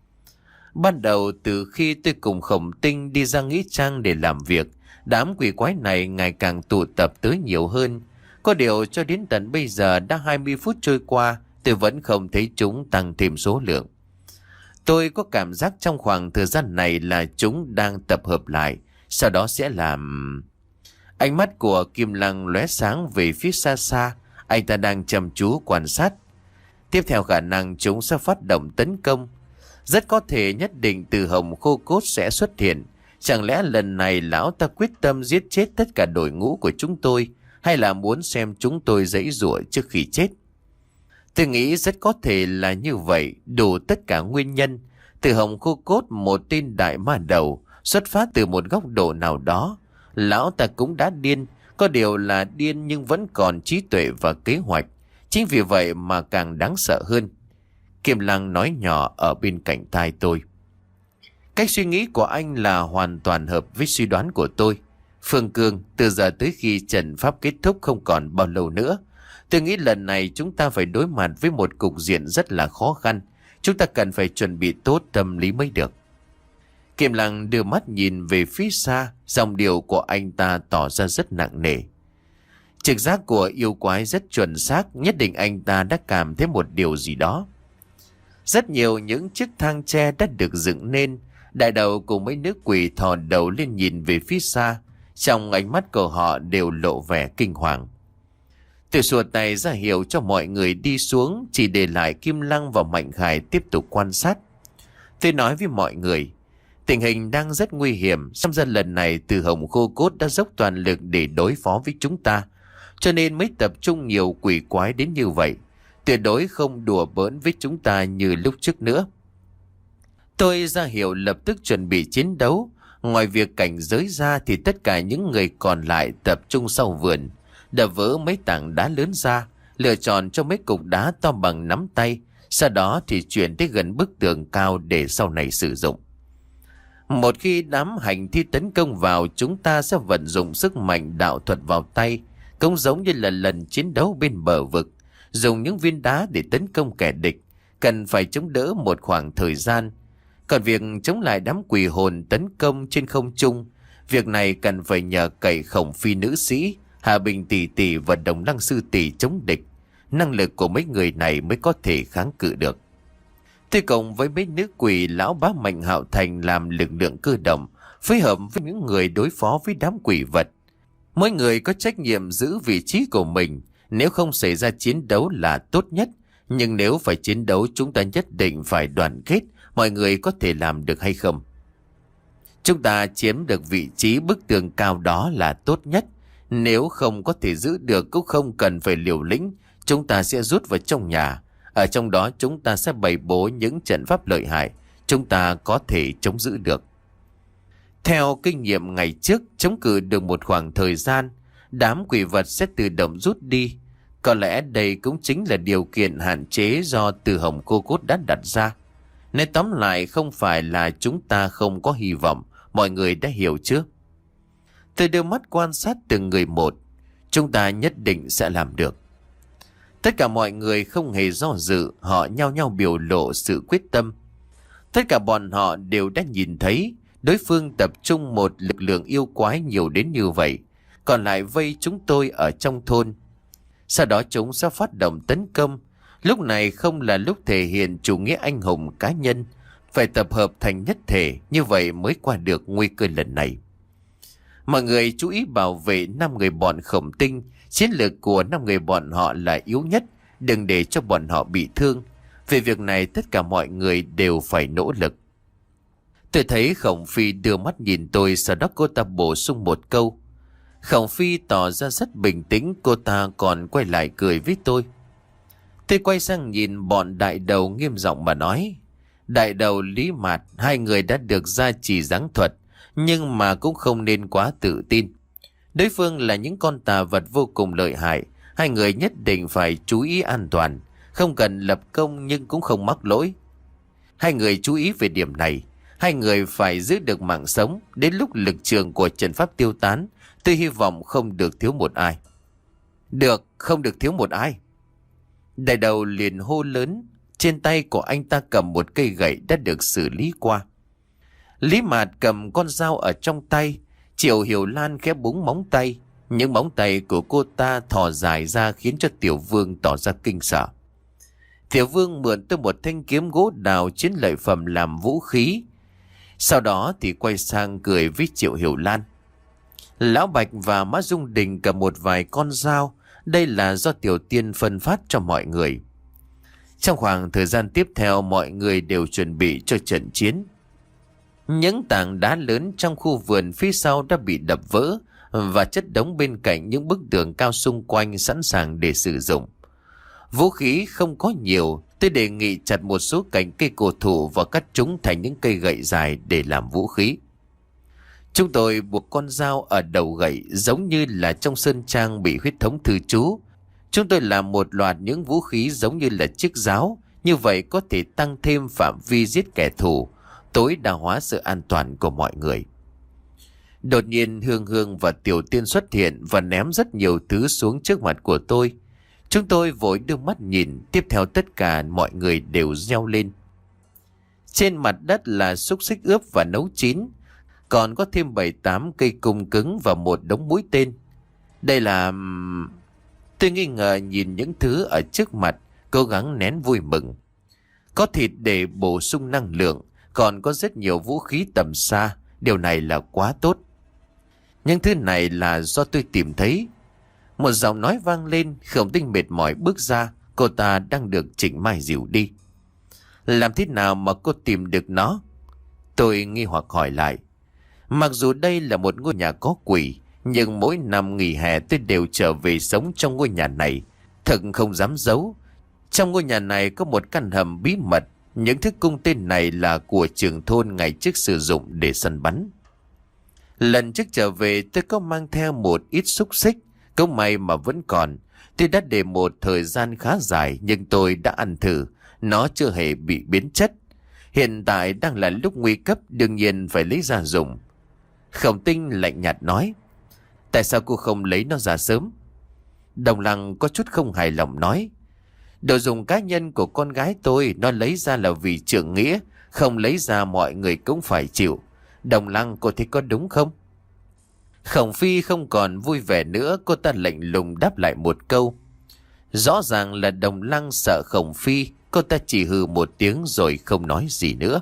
Ban đầu từ khi tôi cùng Khổng Tinh đi ra nghĩa trang để làm việc, đám quỷ quái này ngày càng tụ tập tới nhiều hơn. Có điều cho đến tận bây giờ đã hai mươi phút trôi qua, tôi vẫn không thấy chúng tăng thêm số lượng. Tôi có cảm giác trong khoảng thời gian này là chúng đang tập hợp lại, sau đó sẽ làm... Ánh mắt của Kim Lăng lóe sáng về phía xa xa, anh ta đang chăm chú quan sát. Tiếp theo khả năng chúng sẽ phát động tấn công. Rất có thể nhất định Từ Hồng khô cốt sẽ xuất hiện. Chẳng lẽ lần này lão ta quyết tâm giết chết tất cả đội ngũ của chúng tôi, hay là muốn xem chúng tôi giãy giụa trước khi chết? Tôi nghĩ rất có thể là như vậy. Đủ tất cả nguyên nhân, Từ Hồng khô cốt, một tên đại ma đầu, xuất phát từ một góc độ nào đó. Lão ta cũng đã điên, có điều là điên nhưng vẫn còn trí tuệ và kế hoạch. Chính vì vậy mà càng đáng sợ hơn. Kim Lăng nói nhỏ ở bên cạnh tai tôi. Cách suy nghĩ của anh là hoàn toàn hợp với suy đoán của tôi. Phương Cương, từ giờ tới khi trận pháp kết thúc không còn bao lâu nữa, tôi nghĩ lần này chúng ta phải đối mặt với một cục diện rất là khó khăn. Chúng ta cần phải chuẩn bị tốt tâm lý mới được. Kim Lăng đưa mắt nhìn về phía xa, dòng điệu của anh ta tỏ ra rất nặng nề. Trực giác của yêu quái rất chuẩn xác, nhất định anh ta đã cảm thấy một điều gì đó. Rất nhiều những chiếc thang tre đã được dựng nên, đại đầu cùng mấy nữ quỷ thò đầu lên nhìn về phía xa, trong ánh mắt của họ đều lộ vẻ kinh hoàng. Tôi xua tay ra hiệu cho mọi người đi xuống, chỉ để lại Kim Lăng và Mạnh Khải tiếp tục quan sát. Tôi nói với mọi người, tình hình đang rất nguy hiểm, xem ra lần này Từ Hồng khô cốt đã dốc toàn lực để đối phó với chúng ta, cho nên mới tập trung nhiều quỷ quái đến như vậy. Tuyệt đối không đùa bỡn với chúng ta như lúc trước nữa. Tôi ra hiệu lập tức chuẩn bị chiến đấu. Ngoài việc cảnh giới ra thì tất cả những người còn lại tập trung sau vườn, đập vỡ mấy tảng đá lớn ra, lựa chọn cho mấy cục đá to bằng nắm tay, sau đó thì chuyển tới gần bức tường cao để sau này sử dụng. Một khi đám hành thi tấn công vào, chúng ta sẽ vận dụng sức mạnh đạo thuật vào tay, cũng giống như là lần chiến đấu bên bờ vực, dùng những viên đá để tấn công kẻ địch, cần phải chống đỡ một khoảng thời gian. Còn việc chống lại đám quỷ hồn tấn công trên không trung, việc này cần phải nhờ cậy Khổng Phi nữ sĩ, Hà Bình tỷ tỷ và Đồng Lăng sư tỷ chống địch. Năng lực của mấy người này mới có thể kháng cự được. Thế cộng với mấy nữ quỷ, lão bá Mạnh Hạo Thành làm lực lượng cơ động, phối hợp với những người đối phó với đám quỷ vật. Mỗi người có trách nhiệm giữ vị trí của mình. Nếu không xảy ra chiến đấu là tốt nhất, nhưng nếu phải chiến đấu chúng ta nhất định phải đoàn kết. Mọi người có thể làm được hay không? Chúng ta chiếm được vị trí bức tường cao đó là tốt nhất. Nếu không có thể giữ được cũng không cần phải liều lĩnh. Chúng ta sẽ rút vào trong nhà. Ở trong đó chúng ta sẽ bày bố những trận pháp lợi hại. Chúng ta có thể chống giữ được. Theo kinh nghiệm ngày trước, chống cự được một khoảng thời gian, đám quỷ vật sẽ tự động rút đi. Có lẽ đây cũng chính là điều kiện hạn chế do Từ Hồng khô cốt đã đặt ra. Nên tóm lại không phải là chúng ta không có hy vọng, mọi người đã hiểu chưa? Tôi đưa mắt quan sát từng người một. Chúng ta nhất định sẽ làm được. Tất cả mọi người không hề do dự, họ nhao nhao biểu lộ sự quyết tâm. Tất cả bọn họ đều đã nhìn thấy đối phương tập trung một lực lượng yêu quái nhiều đến như vậy, còn lại vây chúng tôi ở trong thôn. Sau đó chúng sẽ phát động tấn công. Lúc này không là lúc thể hiện chủ nghĩa anh hùng cá nhân, phải tập hợp thành nhất thể, như vậy mới qua được nguy cơ lần này. Mọi người chú ý bảo vệ năm người bọn Khổng Tinh. Chiến lược của năm người bọn họ là yếu nhất, đừng để cho bọn họ bị thương. Về việc này tất cả mọi người đều phải nỗ lực. Tôi thấy Khổng Phi đưa mắt nhìn tôi, sau đó cô ta bổ sung một câu. Khổng Phi tỏ ra rất bình tĩnh, cô ta còn quay lại cười với tôi. Tôi quay sang nhìn bọn đại đầu nghiêm giọng mà nói. Đại đầu Lý Mạt, hai người đã được gia trì giáng thuật, nhưng mà cũng không nên quá tự tin. Đối phương là những con tà vật vô cùng lợi hại, hai người nhất định phải chú ý an toàn, không cần lập công nhưng cũng không mắc lỗi. Hai người chú ý về điểm này, hai người phải giữ được mạng sống, đến lúc lực trường của trận pháp tiêu tán, tôi hy vọng không được thiếu một ai. Được, không được thiếu một ai. Đại đầu liền hô lớn, trên tay của anh ta cầm một cây gậy đã được xử lý qua. Lý Mạt cầm con dao ở trong tay, Triệu Hiểu Lan khẽ búng móng tay. Những móng tay của cô ta thò dài ra khiến cho Tiểu Vương tỏ ra kinh sợ. Tiểu Vương mượn tới một thanh kiếm gỗ đào chiến lợi phẩm làm vũ khí. Sau đó thì quay sang cười với Triệu Hiểu Lan. Lão Bạch và Mã Dung Đình cầm một vài con dao. Đây là do Tiểu Tiên phân phát cho mọi người. Trong khoảng thời gian tiếp theo, mọi người đều chuẩn bị cho trận chiến. Những tảng đá lớn trong khu vườn phía sau đã bị đập vỡ và chất đống bên cạnh những bức tường cao xung quanh sẵn sàng để sử dụng. Vũ khí không có nhiều, tôi đề nghị chặt một số cành cây cổ thụ và cắt chúng thành những cây gậy dài để làm vũ khí. Chúng tôi buộc con dao ở đầu gậy giống như là trong sơn trang bị huyết thống thư chú. Chúng tôi làm một loạt những vũ khí giống như là chiếc giáo, như vậy có thể tăng thêm phạm vi giết kẻ thù, tối đa hóa sự an toàn của mọi người. Đột nhiên Hương Hương và Tiểu Tiên xuất hiện và ném rất nhiều thứ xuống trước mặt của tôi. Chúng tôi vội đưa mắt nhìn, tiếp theo tất cả mọi người đều reo lên. Trên mặt đất là xúc xích ướp và nấu chín, còn có thêm bảy tám cây cung cứng và một đống mũi tên. Đây là... Tôi nghi ngờ nhìn những thứ ở trước mặt, cố gắng nén vui mừng. Có thịt để bổ sung năng lượng, còn có rất nhiều vũ khí tầm xa, điều này là quá tốt. Những thứ này là do tôi tìm thấy. Một giọng nói vang lên, Khổng Tinh mệt mỏi bước ra, cô ta đang được Trịnh Mai dìu đi. Làm thế nào mà cô tìm được nó? Tôi nghi hoặc hỏi lại. Mặc dù đây là một ngôi nhà có quỷ, nhưng mỗi năm nghỉ hè tôi đều trở về sống trong ngôi nhà này. Thật không dám giấu, trong ngôi nhà này có một căn hầm bí mật. Những thứ cung tên này là của trưởng thôn ngày trước sử dụng để săn bắn. Lần trước trở về tôi có mang theo một ít xúc xích, cũng may mà vẫn còn. Tôi đã để một thời gian khá dài, nhưng tôi đã ăn thử, nó chưa hề bị biến chất. Hiện tại đang là lúc nguy cấp, đương nhiên phải lấy ra dùng. Khổng Tinh lạnh nhạt nói. Tại sao cô không lấy nó ra sớm? Đồng Lăng có chút không hài lòng nói. Đồ dùng cá nhân của con gái tôi, nó lấy ra là vì trượng nghĩa, không lấy ra mọi người cũng phải chịu. Đồng Lăng, cô thấy có đúng không? Khổng Phi không còn vui vẻ nữa, cô ta lạnh lùng đáp lại một câu. Rõ ràng là Đồng Lăng sợ Khổng Phi, cô ta chỉ hừ một tiếng rồi không nói gì nữa.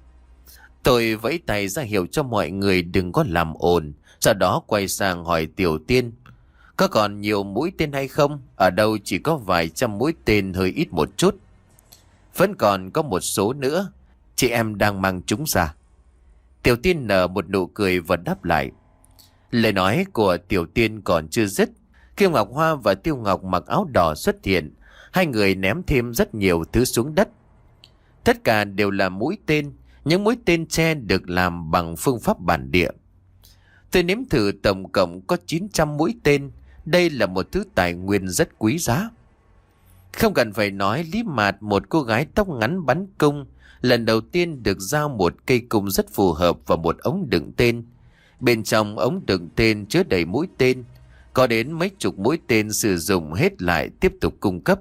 Tôi vẫy tay ra hiệu cho mọi người đừng có làm ồn, sau đó quay sang hỏi Tiểu Tiên. Có còn nhiều mũi tên hay không? Ở đâu chỉ có vài trăm mũi tên, hơi ít một chút. Vẫn còn có một số nữa, chị em đang mang chúng ra. Tiểu Tiên nở một nụ cười và đáp lại. Lời nói của Tiểu Tiên còn chưa dứt, Kiều Ngọc Hoa và Tiêu Ngọc mặc áo đỏ xuất hiện. Hai người ném thêm rất nhiều thứ xuống đất. Tất cả đều là mũi tên, những mũi tên tre được làm bằng phương pháp bản địa. Tôi nếm thử tổng cộng có chín trăm mũi tên. Đây là một thứ tài nguyên rất quý giá. Không cần phải nói, Lý Mạt, một cô gái tóc ngắn bắn cung, lần đầu tiên được giao một cây cung rất phù hợp và một ống đựng tên. Bên trong ống đựng tên chứa đầy mũi tên, có đến mấy chục mũi tên sử dụng hết lại tiếp tục cung cấp.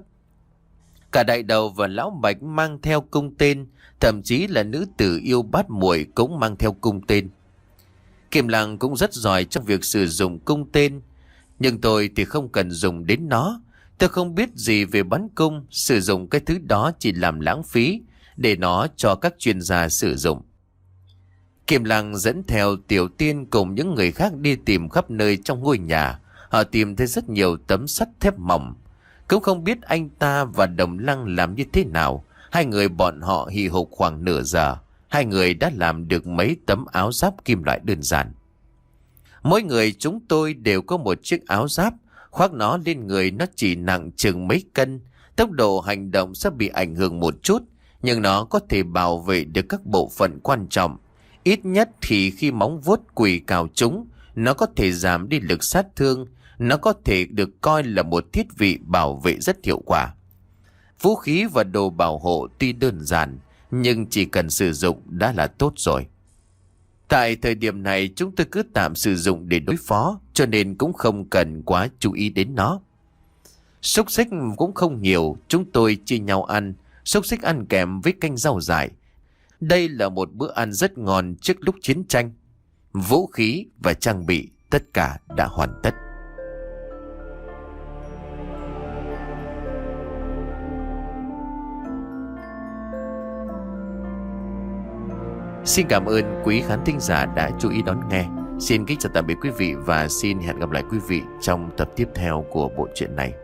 Cả Đại Đầu và Lão Bạch mang theo cung tên, thậm chí là nữ tử yêu bát muội cũng mang theo cung tên. Kim Lăng cũng rất giỏi trong việc sử dụng cung tên, nhưng tôi thì không cần dùng đến nó. Tôi không biết gì về bắn cung, sử dụng cái thứ đó chỉ làm lãng phí, để nó cho các chuyên gia sử dụng. Kim Lăng dẫn theo Tiểu Tiên cùng những người khác đi tìm khắp nơi trong ngôi nhà. Họ tìm thấy rất nhiều tấm sắt thép mỏng. Cũng không biết anh ta và Đồng Lăng làm như thế nào. Hai người bọn họ hì hục khoảng nửa giờ. Hai người đã làm được mấy tấm áo giáp kim loại đơn giản. Mỗi người chúng tôi đều có một chiếc áo giáp. Khoác nó lên người nó chỉ nặng chừng mấy cân. Tốc độ hành động sẽ bị ảnh hưởng một chút, nhưng nó có thể bảo vệ được các bộ phận quan trọng. Ít nhất thì khi móng vuốt quỷ cào chúng, nó có thể giảm đi lực sát thương. Nó có thể được coi là một thiết bị bảo vệ rất hiệu quả. Vũ khí và đồ bảo hộ tuy đơn giản, nhưng chỉ cần sử dụng đã là tốt rồi. Tại thời điểm này chúng tôi cứ tạm sử dụng để đối phó, cho nên cũng không cần quá chú ý đến nó. Xúc xích cũng không nhiều, chúng tôi chia nhau ăn. Xúc xích ăn kèm với canh rau dại. Đây là một bữa ăn rất ngon trước lúc chiến tranh. Vũ khí và trang bị tất cả đã hoàn tất. Xin cảm ơn quý khán thính giả đã chú ý đón nghe. Xin kính chào tạm biệt quý vị và xin hẹn gặp lại quý vị trong tập tiếp theo của bộ truyện này.